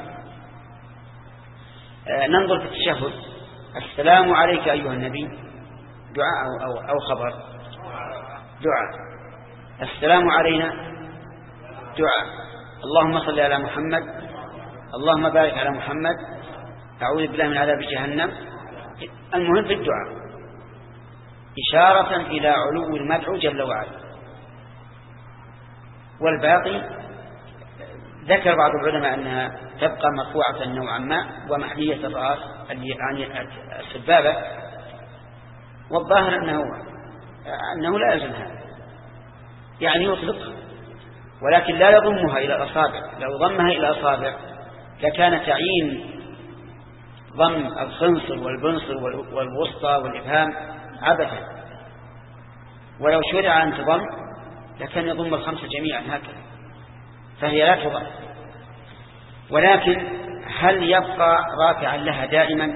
آه ننظر في التشهد. السلام عليك أيها النبي دعاء أو, أو خبر؟ دعاء. السلام علينا دعاء. اللهم صل على محمد، اللهم بارك على محمد، أعوذ بالله من عذاب جهنم. المهم في الدعاء إشارة إلى علو المدعو جل وعلا. والباقي ذكر بعض العلماء أنها تبقى مرفوعة نوعا ما ومحلية الرأس يعني السبابة، والظاهر أنه, أنه لا يلزم هذا، يعني يطلقها ولكن لا يضمها إلى الأصابع. لو ضمها إلى الأصابع لكان تعيين ضم الخنصر والبنصر والوسطى والإبهام عبثا، ولو شرع أن تضم لكان يضم الخمسة جميعا هكذا، فهي لا تضم. ولكن هل يبقى رافعا لها دائما؟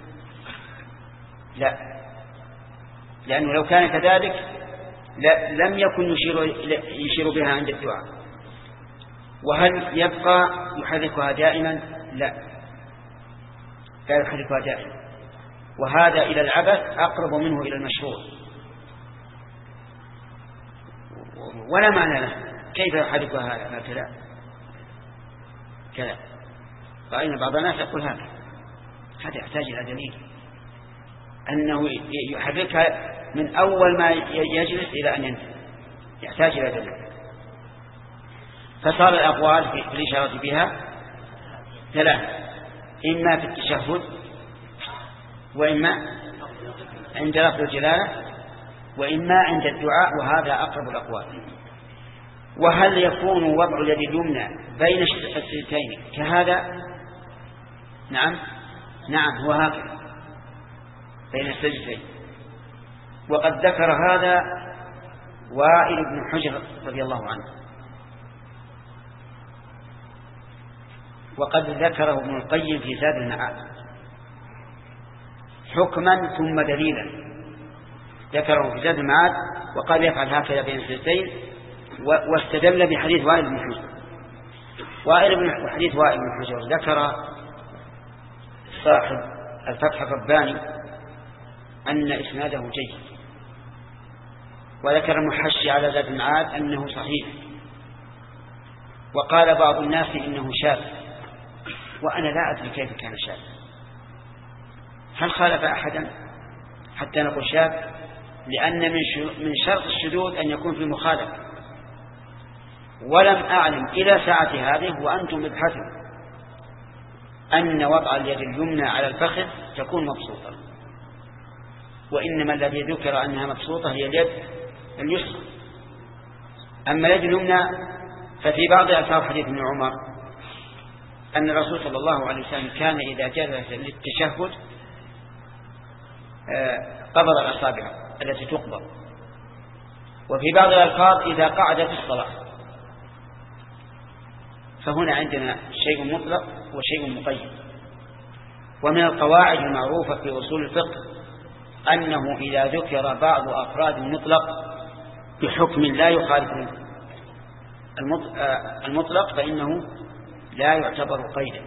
لا، لأنه لو كان كذلك لم يكن يشير, يشير بها عند الدعاء. وهل يبقى يحركها دائما؟ لا، لا يحركها دائما، وهذا إلى العبث أقرب منه إلى المشروع، ولا معنى له. كيف يحركها هكذا كذا؟ رأينا بعض الناس يقول هذا، هذا يحتاج إلى دليل أنه يحركها من أول ما يجلس إلى أن ينتهي، يحتاج إلى دليل. فصار الأقوال في الإشارة بها ثلاثة: إما في التشهد، وإما عند لفظ الجلالة، وإما عند الدعاء، وهذا أقرب الأقوال. وهل يكون وضع اليد اليمنى بين السجدتين كهذا؟ نعم نعم هو هكذا بين السجدتين. وقد ذكر هذا وائل بن حجر رضي الله عنه، وقد ذكره ابن القيم في زاد المعاد حكما ثم دليلا. ذكره في زاد المعاد وقال يفعل هكذا بين السجدتين، واستدل بحديث وائل بن حجر. وائل بن وحديث وائل بن حجر ذكر صاحب الفتح الرباني أن إسناده جيد، وذكر المحشي على زاد المعاد أنه صحيح، وقال بعض الناس إنه شاذ، وأنا لا أدري كيف كان شاذ. هل خالف أحدا حتى نقول شاذ؟ لأن من شرط الشذوذ أن يكون في مخالفة، ولم أعلم إلى ساعة هذه وأنتم ابحثوا أن وضع اليد اليمنى على الفخذ تكون مبسوطة، وإنما الذي ذكر أنها مبسوطة هي اليد اليسرى. أما اليد اليمنى ففي بعض ألفاظ حديث ابن عمر أن الرسول صلى الله عليه وسلم كان إذا جلس للتشهد قبض الأصابع التي تقبض، وفي بعض الألفاظ إذا قعد في الصلاة. فهنا عندنا شيء مطلق وشيء مقيد. ومن القواعد المعروفة في أصول الفقه أنه إذا ذكر بعض أفراد المطلق بحكم لا يخالف المطلق فإنه لا يعتبر قيدا.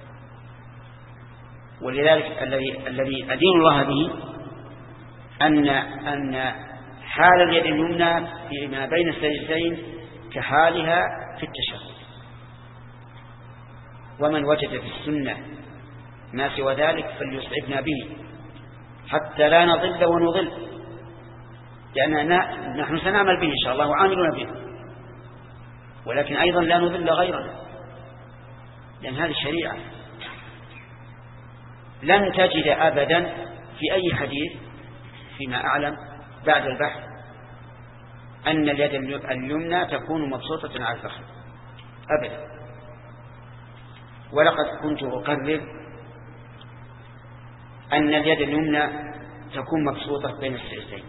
ولذلك الذي الذي أدين الله به أن أن حال اليد اليمنى فيما بين السجدتين كحالها في التشهد، ومن وجد في السنة ما سوى ذلك فليسعدنا به حتى لا نضل ونضل، لأننا نحن سنعمل به إن شاء الله وعاملون به، ولكن أيضا لا نضل غيرنا، لأن هذه الشريعة. لن تجد أبدا في أي حديث فيما أعلم بعد البحث أن اليد اليمنى تكون مبسوطة على الفخذ أبدا. ولقد كنت أقرر أن اليد اليمنى تكون مبسوطة بين السجدتين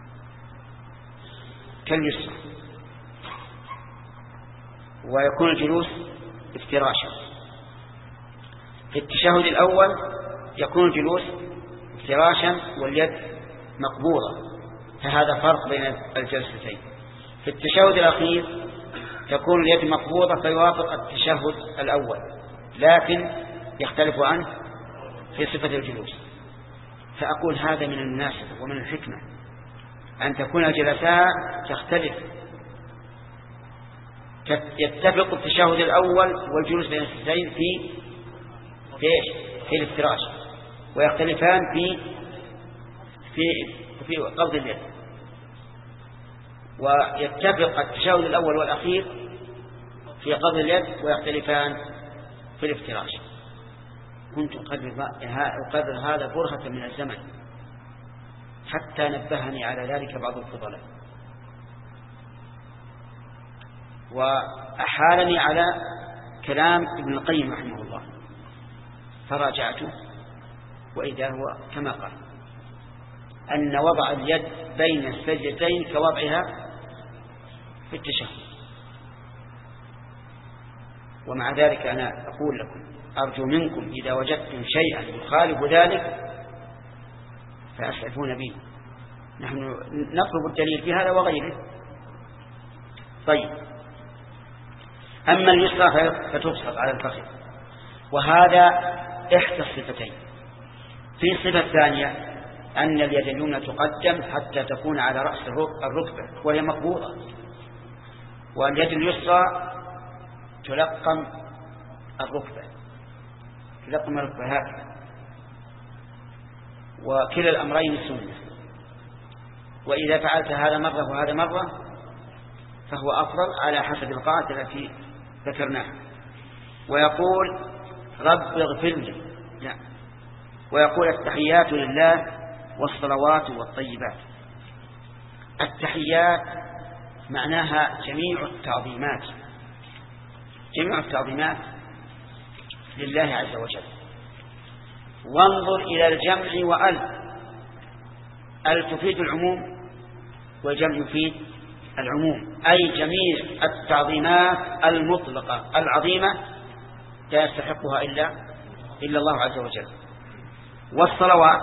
كاليسرى، ويكون الجلوس افتراشا. في التشهد الأول يكون الجلوس افتراشا واليد مقبوضة، فهذا فرق بين الجلستين. في التشهد الأخير تكون اليد مقبوضة فيوافق التشهد الأول، لكن يختلف عنه في صفة الجلوس. فأقول هذا من المناسبة ومن الحكمة أن تكون الجلسات تختلف، يتفق التشهد الأول والجلوس بين السجدتين في في في الافتراش، ويختلفان في في في قبض اليد، ويتفق التشهد الأول والأخير في قبض اليد ويختلفان في الافتراش. كنت أقرر هذا برهة من الزمن حتى نبهني على ذلك بعض الفضلاء، وأحالني على كلام ابن القيم رحمه الله، فراجعته وإذا هو كما قال أن وضع اليد بين السجدتين كوضعها في التشهد. ومع ذلك أنا أقول لكم أرجو منكم إذا وجدتم شيئا يخالف ذلك فأسعفون به، نحن نطلب الدليل في هذا وغيره. طيب، أما اليسرى فتبسط على الفخذ، وهذا إحدى الصفتين. في صفة ثانية أن اليد اليمنى تقدم حتى تكون على رأس الركبة وهي مقبوضة، واليد اليسرى تلقم الركبة تلقم الركبة هكذا، وكلا الأمرين سنة. وإذا فعلت هذا مرة وهذا مرة فهو أفضل على حسب القاعدة التي ذكرناها. ويقول رب اغفر لي، لا، ويقول التحيات لله والصلوات والطيبات. التحيات معناها جميع التعظيمات، جميع التعظيمات لله عز وجل. وانظر إلى الجمع وأل، أل تفيد العموم والجمع يفيد العموم، أي جميع التعظيمات المطلقة العظيمة لا يستحقها إلا إلا الله عز وجل. والصلوات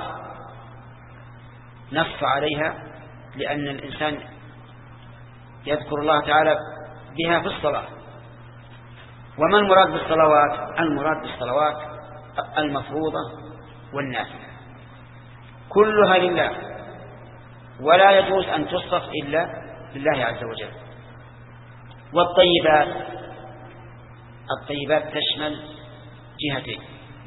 نص عليها لأن الإنسان يذكر الله تعالى بها في الصلاة، وما المراد بالصلوات؟ المراد بالصلوات المفروضة والنافلة كلها لله، ولا يجوز أن تصرف إلا لله عز وجل. والطيبات، الطيبات تشمل جهتين،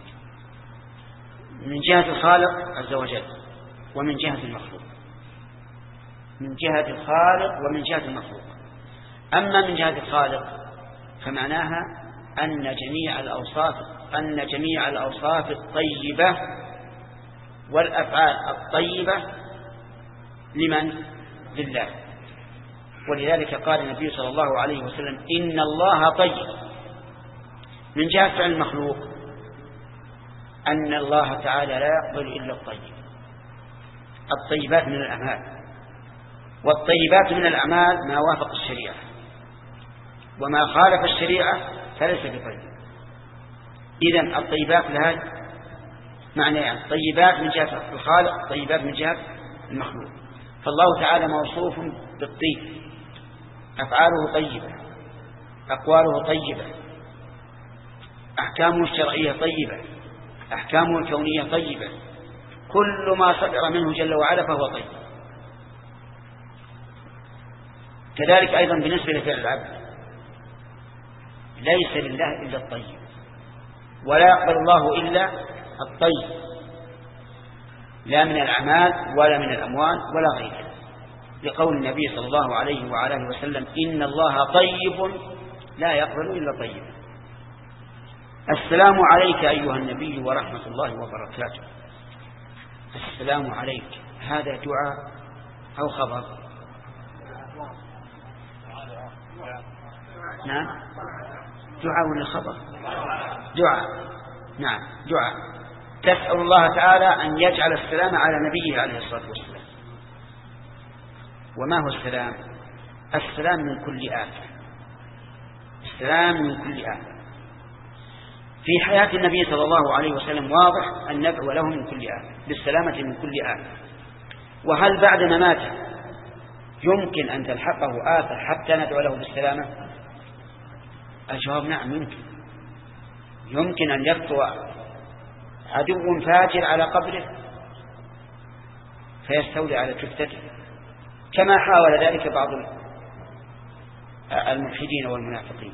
من جهة الخالق عز وجل ومن جهة المخلوق، من جهة الخالق ومن جهة المخلوق. أما من جهة الخالق فمعناها أن جميع الأوصاف أن جميع الأوصاف الطيبة والأفعال الطيبة لمن؟ لله. ولذلك قال النبي صلى الله عليه وسلم إن الله طيب. من جهة فعل المخلوق أن الله تعالى لا يقبل إلا الطيب، الطيبات من الأعمال، والطيبات من الأعمال ما وافق الشريعة، وما خالف الشريعة فليس بطيب. إذن الطيبات لها معنى يعني طيبات من جهة الخالق، طيبات من جهة المخلوق. فالله تعالى موصوف بالطيب، أفعاله طيبة، أقواله طيبة، أحكامه الشرعية طيبة، أحكامه الكونية طيبة، كل ما صدر منه جل وعلا فهو طيب. كذلك أيضا بالنسبة لفعل العبد ليس لله إلا الطيب، ولا يقبل الله إلا الطيب، لا من الأعمال ولا من الأموال ولا غيرها، لقول النبي صلى الله عليه وعلى اله وسلم إن الله طيب لا يقبل إلا طيب. السلام عليك أيها النبي ورحمة الله وبركاته. السلام عليك هذا دعاء أو خبر؟ نعم دعاء ولا خبر؟ دعاء. نعم دعاء، تسأل الله تعالى أن يجعل السلام على نبيه عليه الصلاة والسلام. وما هو السلام؟ السلام من كل آفة، السلام من كل آفة. في حياة النبي صلى الله عليه وسلم واضح أن ندعو له من كل آفة، بالسلامة من كل آفة. وهل بعد مماته يمكن أن تلحقه آفة حتى ندعو له بالسلامة؟ الجواب نعم يمكن. يمكن أن يقطع عدو فاجر على قبره فيستولي على جثته، كما حاول ذلك بعض الملحدين والمنافقين.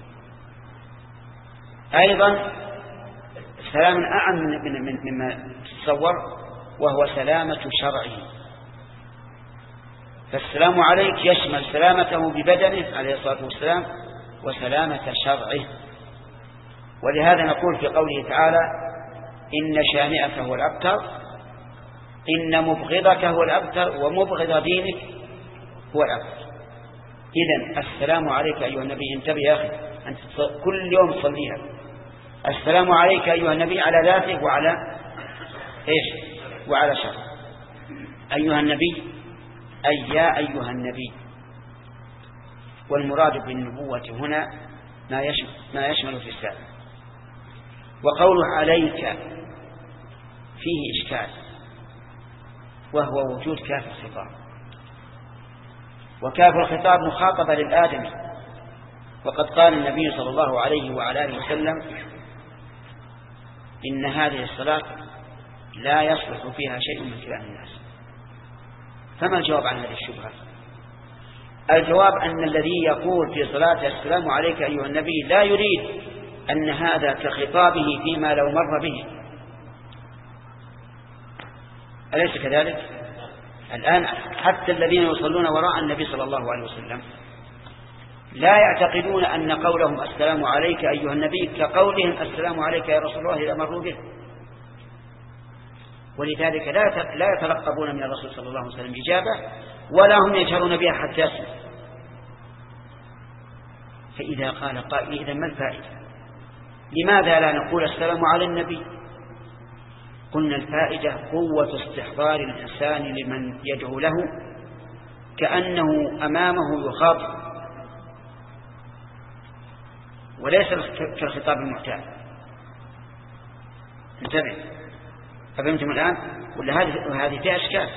أيضا سلام أعم مما تتصور، وهو سلامة شرعه. فالسلام عليك يشمل سلامته ببدنه عليه الصلاة والسلام وسلامة شرعه. ولهذا نقول في قوله تعالى إن شانئك هو الأبتر، إن مبغضك هو الأبتر، ومبغض دينك هو الأبتر. إذن السلام عليك أيها النبي، انتبه يا أخي أنت كل يوم تصليها. السلام عليك أيها النبي على ذاته وعلى إيش؟ وعلى شرع. أيها النبي أي يا أيها النبي. والمراد بالنبوة هنا ما يشمل, ما يشمل في السلام. وقوله عليك فيه إشكال، وهو وجود كاف الخطاب، وكاف الخطاب مخاطبة للآدمي. وقد قال النبي صلى الله عليه وعلى آله وسلم إن هذه الصلاة لا يصلح فيها شيء من كلام الناس. فما الجواب عن هذه الشبهة؟ الجواب أن الذي يقول في صلاة السلام عليك أيها النبي لا يريد أن هذا كخطابه فيما لو مر به. أليس كذلك؟ الآن حتى الذين يصلون وراء النبي صلى الله عليه وسلم لا يعتقدون أن قولهم السلام عليك أيها النبي كقولهم السلام عليك يا رسول الله إذا مروا به. ولذلك لا يتلقبون من الرسول صلى الله عليه وسلم إجابة، ولا هم يجهرون بها حتى يسمع. فإذا قال قائل إذا ما الفائدة؟ لماذا لا نقول السلام على النبي؟ قلنا الفائدة قوة استحضار الإنسان لمن يدعو له كأنه أمامه يخاطب، وليس كالخطاب المعتاد. انتبه، فهمتم الآن؟ ولا هذه هذه فيها أشكال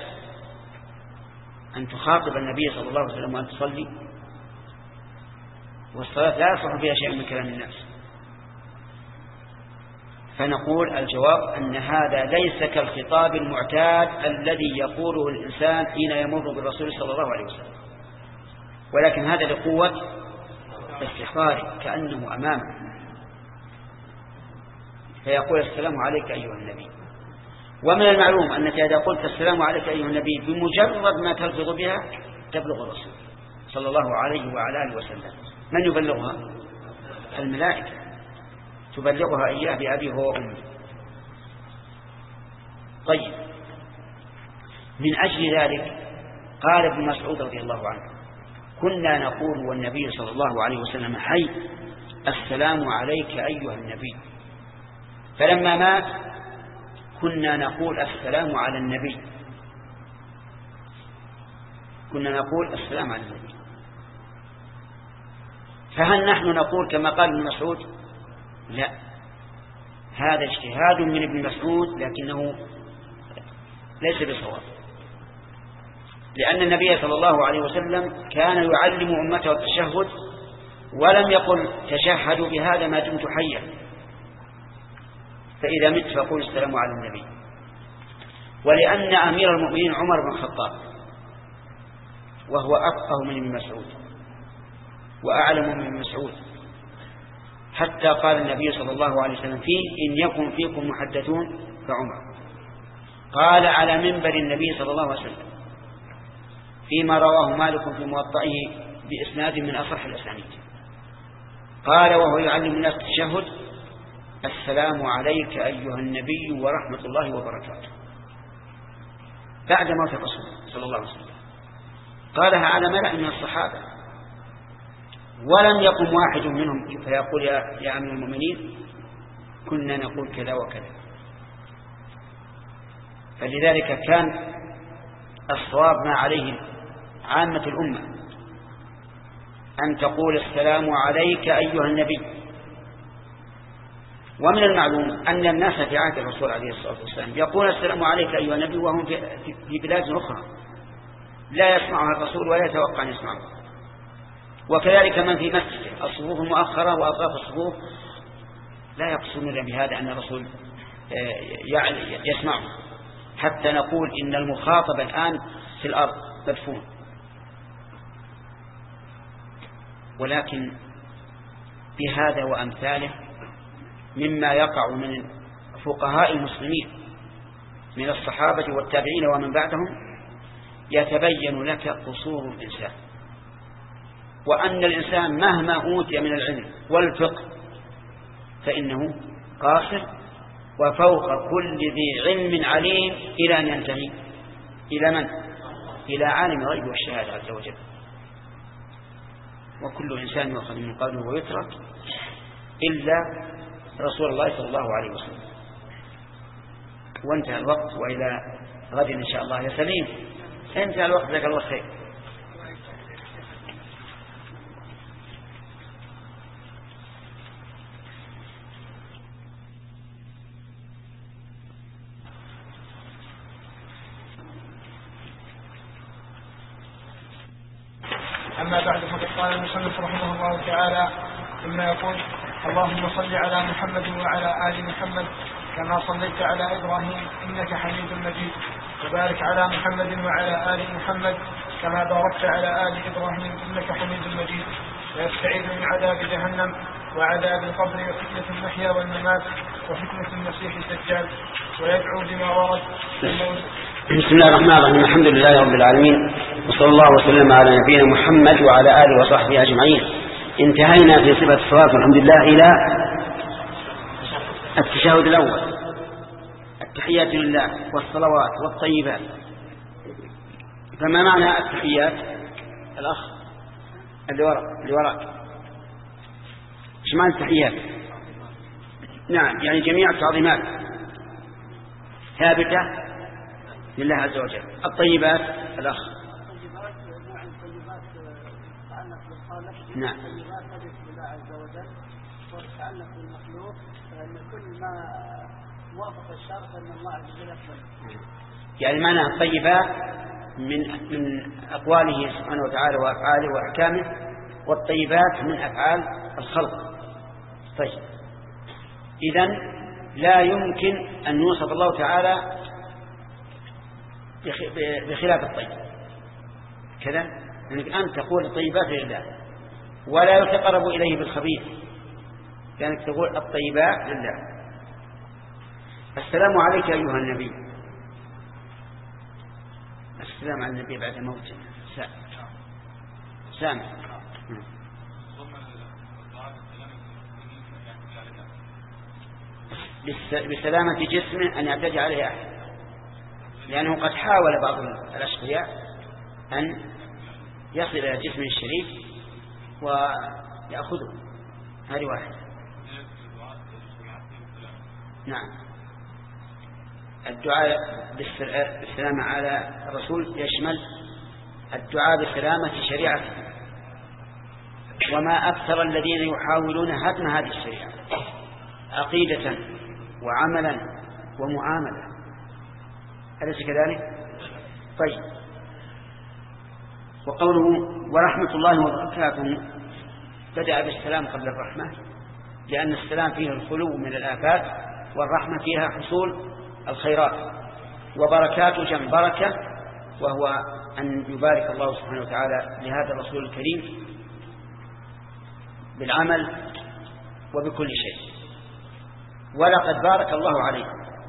أن تخاطب النبي صلى الله عليه وسلم وأن تصلي، والصلاة لا يصح فيها شيء من كلام الناس. فنقول الجواب أن هذا ليس كالخطاب المعتاد الذي يقوله الإنسان حين يمر بالرسول صلى الله عليه وسلم، ولكن هذا لقوة استحضاره كأنه أمامه، فيقول السلام عليك أيها النبي. ومن المعلوم أنك إذا قلت السلام عليك أيها النبي بمجرد ما تلفظ بها تبلغ الرسول صلى الله عليه وعلى آله وسلم. من يبلغها؟ الملائكة تبلغها إياه بأبيه هو وأمه. طيب، من أجل ذلك قال ابن مسعود رضي الله عنه: كنا نقول والنبي صلى الله عليه وسلم حي السلام عليك أيها النبي، فلما مات كنا نقول السلام على النبي، كنا نقول السلام على النبي. فهل نحن نقول كما قال ابن مسعود؟ لا، هذا اجتهاد من ابن مسعود لكنه ليس بصواب، لأن النبي صلى الله عليه وسلم كان يعلم أمته التشهد ولم يقل تشهدوا بهذا ما دمت حيا، فإذا مت فقول السلام على النبي. ولأن أمير المؤمنين عمر بن الخطاب وهو أفقه من ابن مسعود وأعلم من ابن مسعود، حتى قال النبي صلى الله عليه وسلم فيه: إن يكن فيكم محدثون فعمر. قال على منبر النبي صلى الله عليه وسلم فيما رواه مالك في موطئه بإسناد من أصح الأسانيد، قال وهو يعلم الناس التشهد: السلام عليك أيها النبي ورحمة الله وبركاته، بعد موت الرسول صلى الله عليه وسلم. قالها على ملأ من الصحابة، ولم يقم واحد منهم فيقول يا, يا أمير المؤمنين كنا نقول كذا وكذا. فلذلك كان الصواب ما عليه عامة الأمة أن تقول السلام عليك أيها النبي. ومن المعلوم أن الناس في عهد الرسول عليه الصلاة والسلام يقول السلام عليك أيها النبي وهم في بلاد أخرى لا يسمعها الرسول ولا يتوقع أن يسمعه، وكذلك من في مسجد الصفوف المؤخرة وأطراف الصفوف لا يقصدون بهذا أن الرسول يسمعه، حتى نقول إن المخاطب الآن في الأرض مدفون. ولكن بهذا وأمثاله مما يقع من فقهاء المسلمين من الصحابة والتابعين ومن بعدهم يتبين لك قصور الإنسان، وأن الإنسان مهما أوتي من العلم والفقه فإنه قاصر، وفوق كل ذي علم عليم إلى أن ينتهي إلى من؟ إلى عالم الغيب والشهادة عز وجل. وكل إنسان يؤخذ من قوله ويترك إلا رسول الله صلى الله عليه وسلم. وانتهى الوقت، وإلى غد إن شاء الله. يا سليم انتهى الوقت، جزاك الله خير. أما بعد فقد قال المصنف رحمه الله تعالى ثم يقول: اللهم صل على محمد وعلى آل محمد كما صليت على إبراهيم إنك حميد مجيد، وبارك على محمد وعلى آل محمد كما باركت على آل إبراهيم إنك حميد مجيد. ويستعيذ من عذاب جهنم وعذاب القبر وفتنة المحيا والممات وفتنة المسيح الدجال، ويدعو بما ورد. بسم الله الرحمن الرحيم. الحمد لله رب العالمين، وصلى الله وسلم على نبينا محمد وعلى آله وصحبه أجمعين. انتهينا في صفة الصلاة الحمد لله إلى التشهد الأول، التحيات لله والصلوات والطيبات. فما معنى التحيات؟ الأخ اللي وراء اللي وراك ايش معنى التحيات؟ نعم، يعني جميع التعظيمات ثابتة لله عز وجل. الطيبات الأخ نعم يعني معنى الطيبات من من أقواله سبحانه وتعالى وأفعاله وأحكامه، والطيبات من أفعال الخلق. طيب، إذن لا يمكن أن يوصف الله تعالى بخلاف الطيب كذا، يعني أن تقول الطيبات لله ولا يتقرب إليه بالخبيث، لأنك يعني تقول الطيبات لله. السلام عليك أيها النبي، السلام على النبي بعد موته سامع. بسلامة جسمه أن يعتدي عليه أحد، لأنه قد حاول بعض الأشقياء أن يصل إلى جسمه الشريف ويأخذه. هذه واحدة. نعم. الدعاء بالسلامة على الرسول يشمل الدعاء بسلامة شريعته، وما أكثر الذين يحاولون هدم هذه الشريعة عقيدة وعملا ومعاملة، أليس كذلك؟ طيب. وقوله ورحمة الله وبركاته بدأ بالسلام قبل الرحمة، لأن السلام فيه الخلو من الآفات، والرحمة فيها حصول الخيرات، وبركات جمع بركة، وهو أن يبارك الله سبحانه وتعالى لهذا الرسول الكريم بالعمل وبكل شيء. ولقد بارك الله عليه.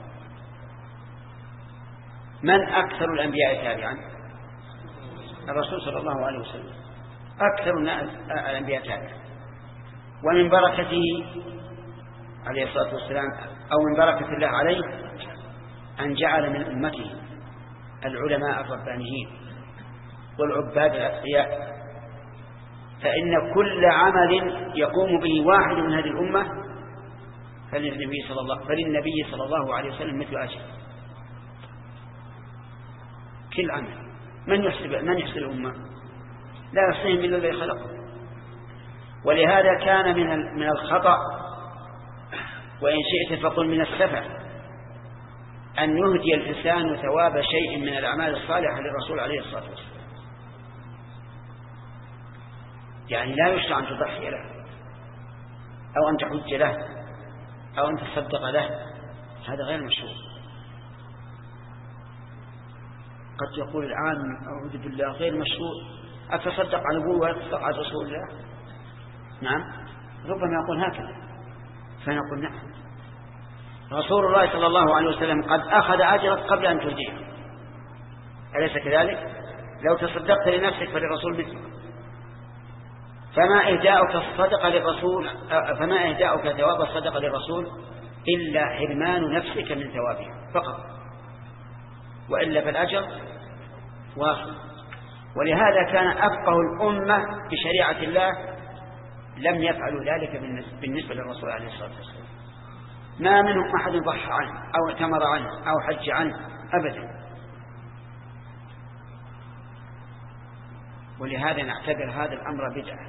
من أكثر الأنبياء تابعا؟ الرسول صلى الله عليه وسلم أكثر الأنبياء تابعا. ومن بركته عليه الصلاة والسلام أو من بركة الله عليه أن جعل من أمته العلماء الربانيين والعباد الأتقياء، فإن كل عمل يقوم به واحد من هذه الأمة فللنبي صلى الله فللنبي صلى الله عليه وسلم مثل أجر. كل عمل من يحسب من يحسب الأمة؟ لا يحسبهم إلا الذي خلقه. ولهذا كان من من الخطأ، وإن شئت فقل من السفه، أن يهدي الإنسان ثواب شيء من الأعمال الصالحة للرسول عليه الصلاة والسلام. يعني لا يشرع أن تضحي له أو أن تحج له أو أن تصدق له، هذا غير مشروع. قد يقول العام أعوذ بالله غير مشروع، أتصدق على أبوه ولا أتصدق على رسول الله؟ نعم، ربما يقول هكذا، فنقول نعم، رسول الله صلى الله عليه وسلم قد أخذ أجرك قبل أن تهديه، أليس كذلك؟ لو تصدقت لنفسك فللرسول مثلك. فما إهداؤك الصدقة للرسول فما إهداؤك ثواب الصدقة للرسول إلا حرمان نفسك من ثوابها فقط، وإلا فالأجر واصل. ولهذا كان أفقه الأمة بشريعة الله لم يفعلوا ذلك بالنسبة للرسول عليه الصلاة والسلام. ما منهم أحد ضحى عنه أو اعتمر عنه أو حج عنه أبدا. ولهذا نعتبر هذا الأمر بدعة،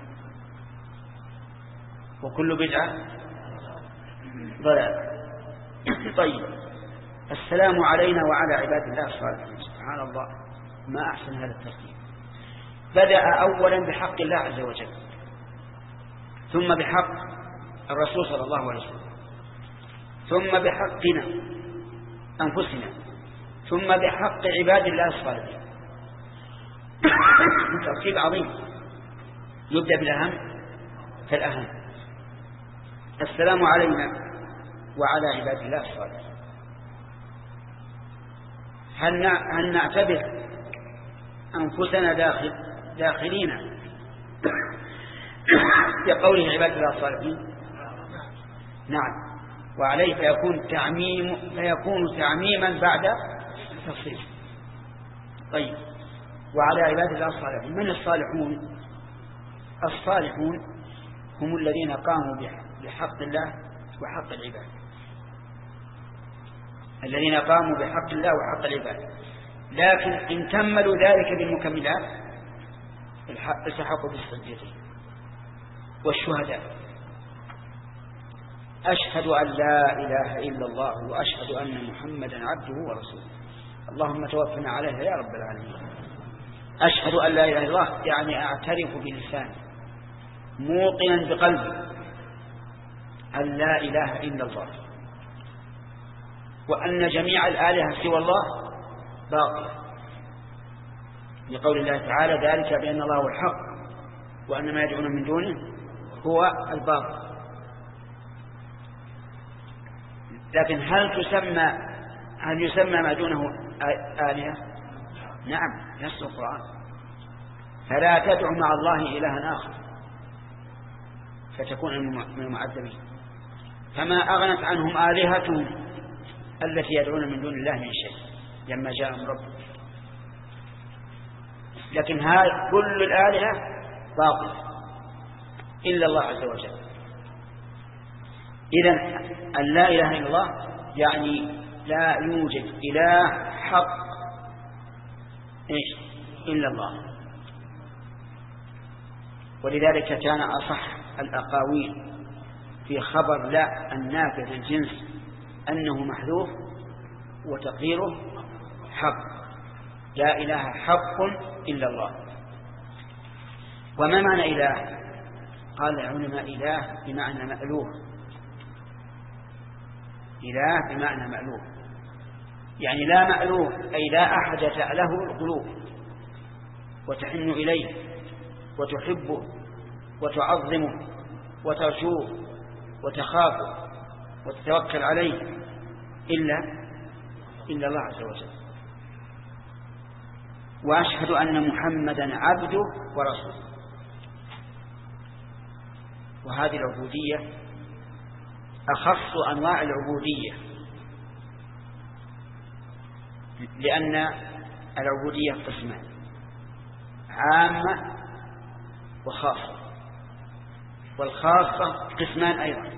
وكل بدعة ضلال. طيب، السلام علينا وعلى عباد الله الصالحين. سبحان الله، ما أحسن هذا الترتيب. بدأ أولا بحق الله عز وجل، ثم بحق الرسول صلى الله عليه وسلم، ثم بحقنا أنفسنا، ثم بحق عباد الله الصالحين. ترتيب عظيم، يبدأ بالأهم فالأهم. السلام علينا وعلى عباد الله الصالحين. هل نعتبر أنفسنا داخل داخلين بقوله عباد الله الصالحين؟ نعم، وعليه فيكون تعميم فيكون تعميما بعد تفصيل. طيب، وعلى عباد الله الصالحين. من الصالحون؟ الصالحون هم الذين قاموا بحق الله وحق العباد، الذين قاموا بحق الله وحق العباد، لكن إن كملوا ذلك بالمكملات التحقوا بالصديقين والشهداء. أشهد أن لا إله إلا الله وأشهد أن محمدا عبده ورسوله. اللهم توفنا عليها يا رب العالمين. أشهد أن لا إله إلا الله يعني أعترف بلساني موقنا بقلبي أن لا إله إلا الله وأن جميع الآلهة سوى الله باطلة، لقول الله تعالى ذلك بأن الله هو الحق وأن ما يدعون من دونه هو الباطل. لكن هل تسمى هل يسمى ما دونه آلهة؟ نعم، نص القرآن: فلا تدعوا مع الله إلها آخر فتكون من المعذبين. فما أغنت عنهم آلهتهم التي يدعون من دون الله من شيء لما جاءهم ربهم. لكن هذا كل الآلهة باطل إلا الله عز وجل. إذن أن لا إله إلا الله يعني لا يوجد إله حق إيش إلا الله. ولذلك كان أصح الأقاويل في خبر لا النافع للجنس أنه محذوف وتقديره حق، لا إله حق إلا الله. وما معنى إله؟ قال العلماء: إله بمعنى مألوه، إله بمعنى مألوه، يعني لا مألوه أي لا أحد تأله القلوب وتحن إليه وتحبه وتعظمه وترجوه وتخافه وتتوكل عليه إلا إلا الله عز وجل. وأشهد أن محمدا عبده ورسوله. وهذه العبودية أخص أنواع العبودية، لأن العبودية قسمان: عامة وخاصة. والخاصة قسمان أيضا: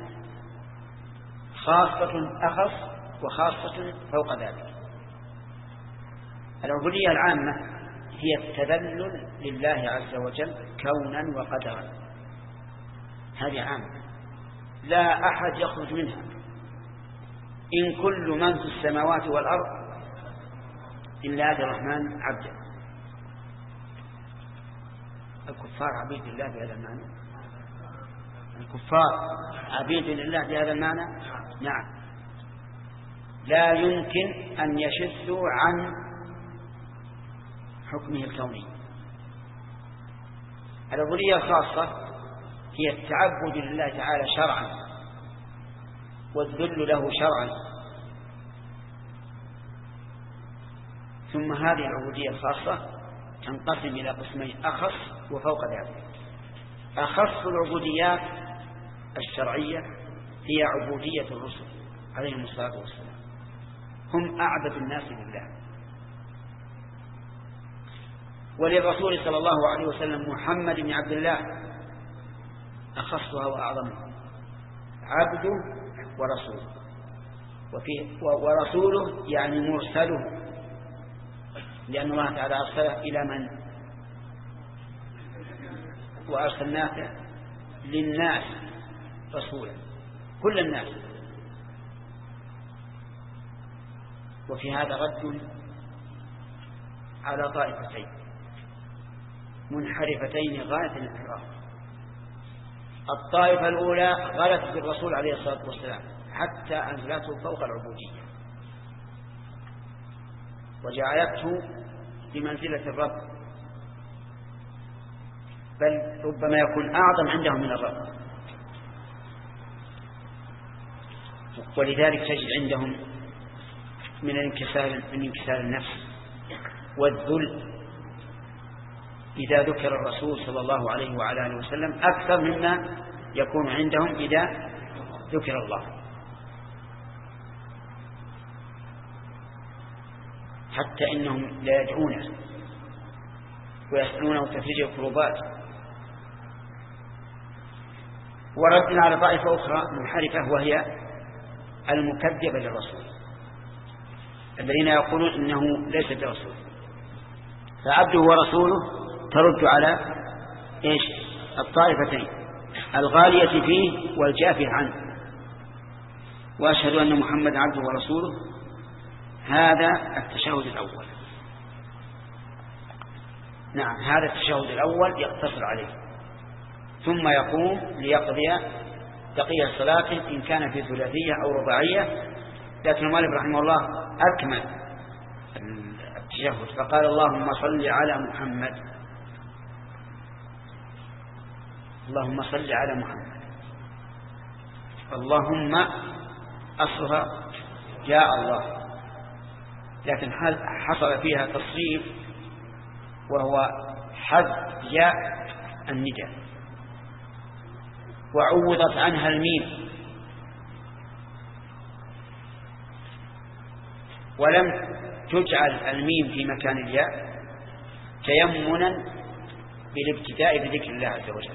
خاصة أخص وخاصة فوق ذلك. العبودية العامة هي التذلل لله عز وجل كونا وقدرا، هذه عامة لا أحد يخرج منها. إن كل من في السماوات والأرض إلا آتي الرحمن عبدا. الكفار عبيد لله بهذا المعنى؟ الكفار عبيد لله بهذا المعنى؟ نعم، لا يمكن أن يشذوا عن حكمه الكوني. العبودية الخاصة هي التعبد لله تعالى شرعا والذل له شرعا. ثم هذه العبودية الخاصة تنقسم إلى قسمين: أخص وفوق ذلك. أخص العبوديات الشرعية هي عبودية الرسل عليهم الصلاة والسلام، هم أعبد الناس لله. وللرسول صلى الله عليه وسلم محمد بن عبد الله أخصها وأعظمها: عبده ورسوله. وفي ورسوله يعني مرسله، لأن الله تعالى أرسله إلى من؟ وأرسلناك للناس رسولا، كل الناس. وفي هذا رد على طائفتين منحرفتين غاية الانحراف. الطائفة الأولى غلت بالرسول عليه الصلاة والسلام حتى أنزلته فوق العبودية وجعلته بمنزلة الرب، بل ربما يكون أعظم عندهم من الرب. ولذلك تجد عندهم من الانكسار من انكسار النفس والذل إذا ذكر الرسول صلى الله عليه وعلى آله وسلم أكثر مما يكون عندهم إذا ذكر الله. حتى إنهم لا يدعونه ويسألونه تفريج الكروبات. وردنا على طائفة أخرى منحرفة وهي المكذبة للرسول، الذين يقولون إنه ليس برسول، فعبده ورسوله ترد على إيش؟ الطائفتين الغالية فيه والجافة عنه. وأشهد أن محمد عبده ورسوله، هذا التشهد الأول. نعم، هذا التشهد الأول يقتصر عليه، ثم يقوم ليقضي بقية صلاته إن كان في ثلاثية أو رباعية لكن المؤلف رحمه الله أكمل التشهد فقال اللهم صل على محمد، اللهم صل على محمد. اللهم أصلها يا الله، لكن حصل فيها تصريف وهو حذف ياء النداء وعوضت عنها الميم، ولم تجعل الميم في مكان الياء تيمنا بالابتداء بذكر الله عز وجل.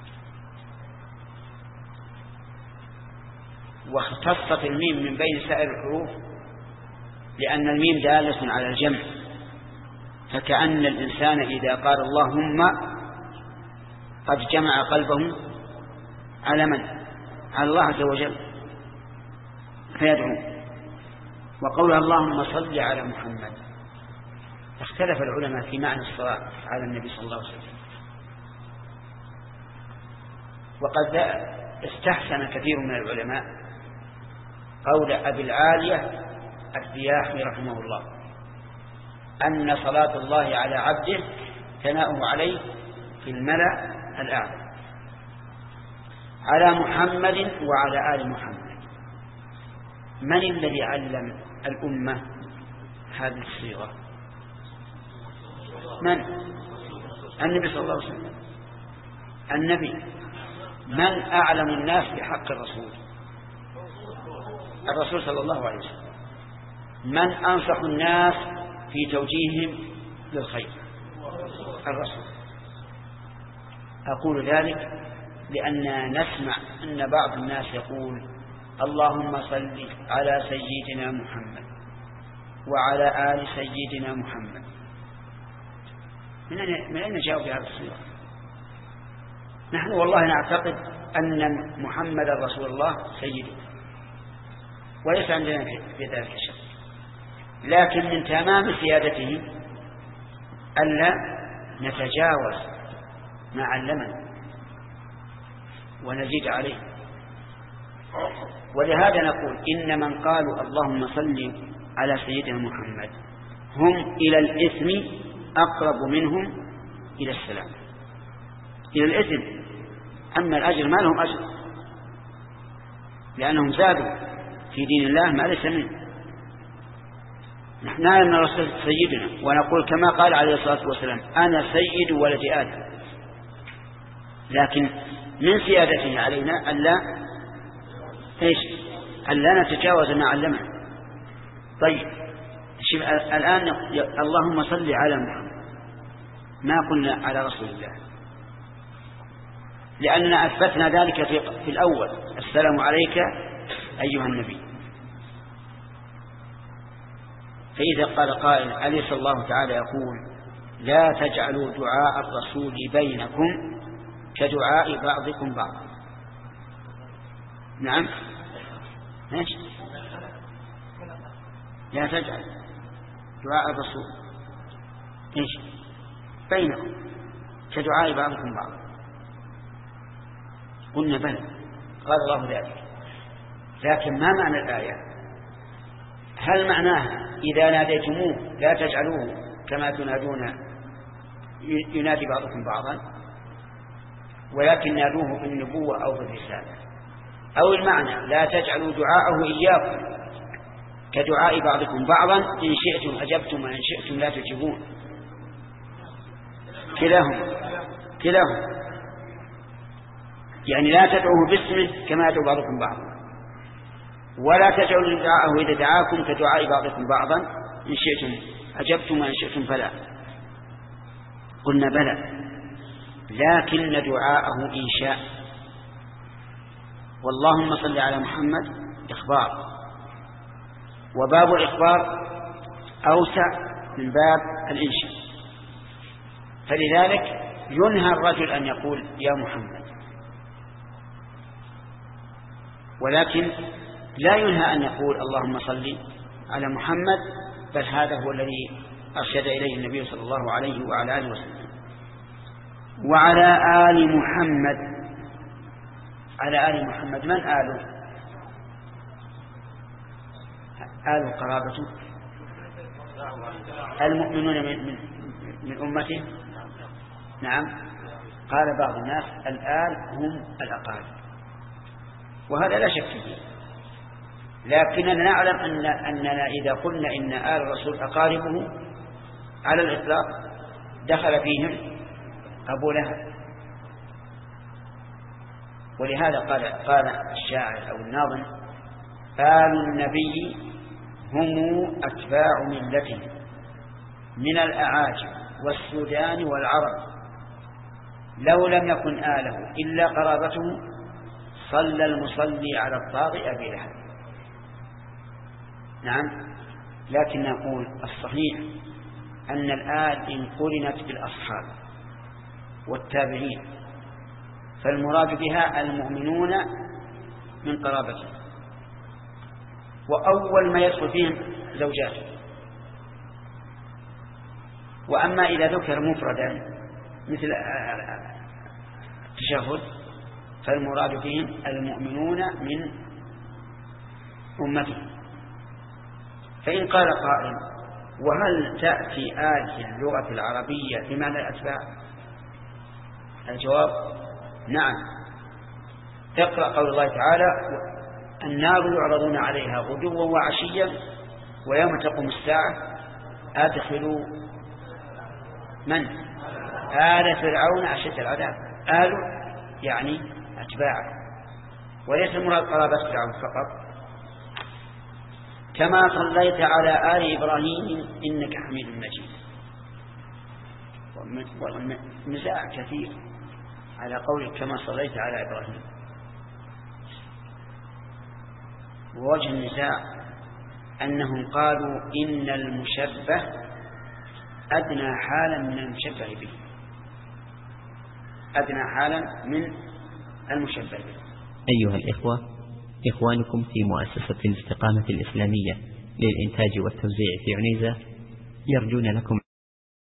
واختصت الميم من بين سائر الحروف لأن الميم دالة على الجمع، فكأن الإنسان إذا قال اللهم قد جمع قلبه على من؟ على الله عز وجل فيدعو. وقولها اللهم صل على محمد اختلف العلماء في معنى الصلاة على النبي صلى الله عليه وسلم، وقد استحسن كثير من العلماء قول أبي العالية الرياحي رحمه الله أن صلاة الله على عبده ثناؤه عليه في الملأ الأعلى على محمد وعلى آل محمد. من الذي علم الأمة هذه الصيغة؟ من؟ النبي صلى الله عليه وسلم. النبي من أعلم الناس بحق الرسول؟ الرسول صلى الله عليه وسلم. من أنصح الناس في توجيههم للخير؟ الرسول. أقول ذلك لأننا نسمع أن بعض الناس يقول اللهم صل على سيدنا محمد وعلى آل سيدنا محمد. من أين جاءوا بهذا الصيغة؟ نحن والله نعتقد أن محمد رسول الله سيدنا وليس عندنا في ذلك شك، لكن من تمام سيادته ألا نتجاوز ما علمنا ونزيد عليه. ولهذا نقول إن من قالوا اللهم صل على سيدنا محمد هم إلى الإثم أقرب منهم إلى السلام، إلى الإثم. أما الأجر ما لهم أجر لأنهم زادوا في دين الله ما ليس منه. نحن نعلم أن الرسول سيدنا ونقول كما قال عليه الصلاة والسلام أنا سيد ولد آدم، لكن من سيادته علينا ألا إيش؟ ألا نتجاوز ما علمنا. طيب الآن اللهم صل على محمد ما قلنا على رسول الله، لأننا أثبتنا ذلك في الأول السلام عليك أيها النبي. فإذا قال قائل أليس الله تعالى يقول لا تجعلوا دعاء الرسول بينكم كدعاء بعضكم بعضا؟ نعم ماشي. لا تجعل دعاء الرسول ايش بينكم كدعاء بعضكم بعضا. قلنا بلى قال الله ذلك، لكن ما معنى الآية؟ هل معناها إذا ناديتموه لا تجعلوه كما تنادون ينادي بعضكم بعضا، ولكن نادوه بالنبوة أو بالرسالة؟ أو المعنى لا تجعلوا دعاءه إياكم كدعاء بعضكم بعضا إن شئتم أجبتم وإن شئتم لا تجيبون؟ كلاهم كلاهم يعني لا تدعوه باسمه كما يدعو بعضكم بعضا، ولا تجعلوا دعاءه إذا دعاكم كدعاء بعضكم بعضا إن شئتم أجبتم وإن شئتم فلا. قلنا بلى، لكن دعاءه إنشاء، واللهم صل على محمد إخبار، وباب الإخبار أوسع من باب الإنشاء، فلذلك ينهى الرجل أن يقول يا محمد، ولكن لا ينهى أن يقول اللهم صل على محمد، بل هذا هو الذي أرشد إليه النبي صلى الله عليه وعلى آله وسلم. وعلى آل محمد، على آل محمد من آله؟ آل قرابته المؤمنون من, من, من أمته. نعم. قال بعض الناس الآل هم الأقارب، وهذا لا شك فيه، لكننا نعلم أن أننا إذا قلنا إن آل الرسول أقاربه على الإطلاق دخل فيهم أبو لهب. ولهذا قال قال الشاعر أو الناظم: آل النبي هم أتباع ملته من الأعاجم والسودان والعرب، لو لم يكن آله إلا قرابته صلى المصلي على الطاغي أبي لهب. نعم. لكن نقول الصحيح أن الآل إن قرنت بالأصحاب والتابعين فالمراد بها المؤمنون من قرابته، وأول ما يدخل فيهم زوجاته. وأما إذا ذكر مفردا مثل التشهد فالمراد فيهم المؤمنون من أمته. فإن قال قائل: وهل تأتي آل في اللغة العربية بمعنى الأتباع؟ الجواب: نعم. اقرأ قول الله تعالى: النار يعرضون عليها غدوا وعشيا ويوم تقوم الساعة أدخلوا من؟ آل فرعون أشد العذاب. آل يعني أتباع، وليس المراد قرابة فرعون فقط. كما صليت على آل إبراهيم إنك حميد مجيد. والنزاع كثير على قولك كما صليت على إبراهيم، ووجه النزاع أنهم قالوا إن المشبه أدنى حالا من المشبه به، أدنى حالا من المشبه به. أيها الإخوة، إخوانكم في مؤسسة الاستقامة الإسلامية للإنتاج والتوزيع في عنيزة يرجون لكم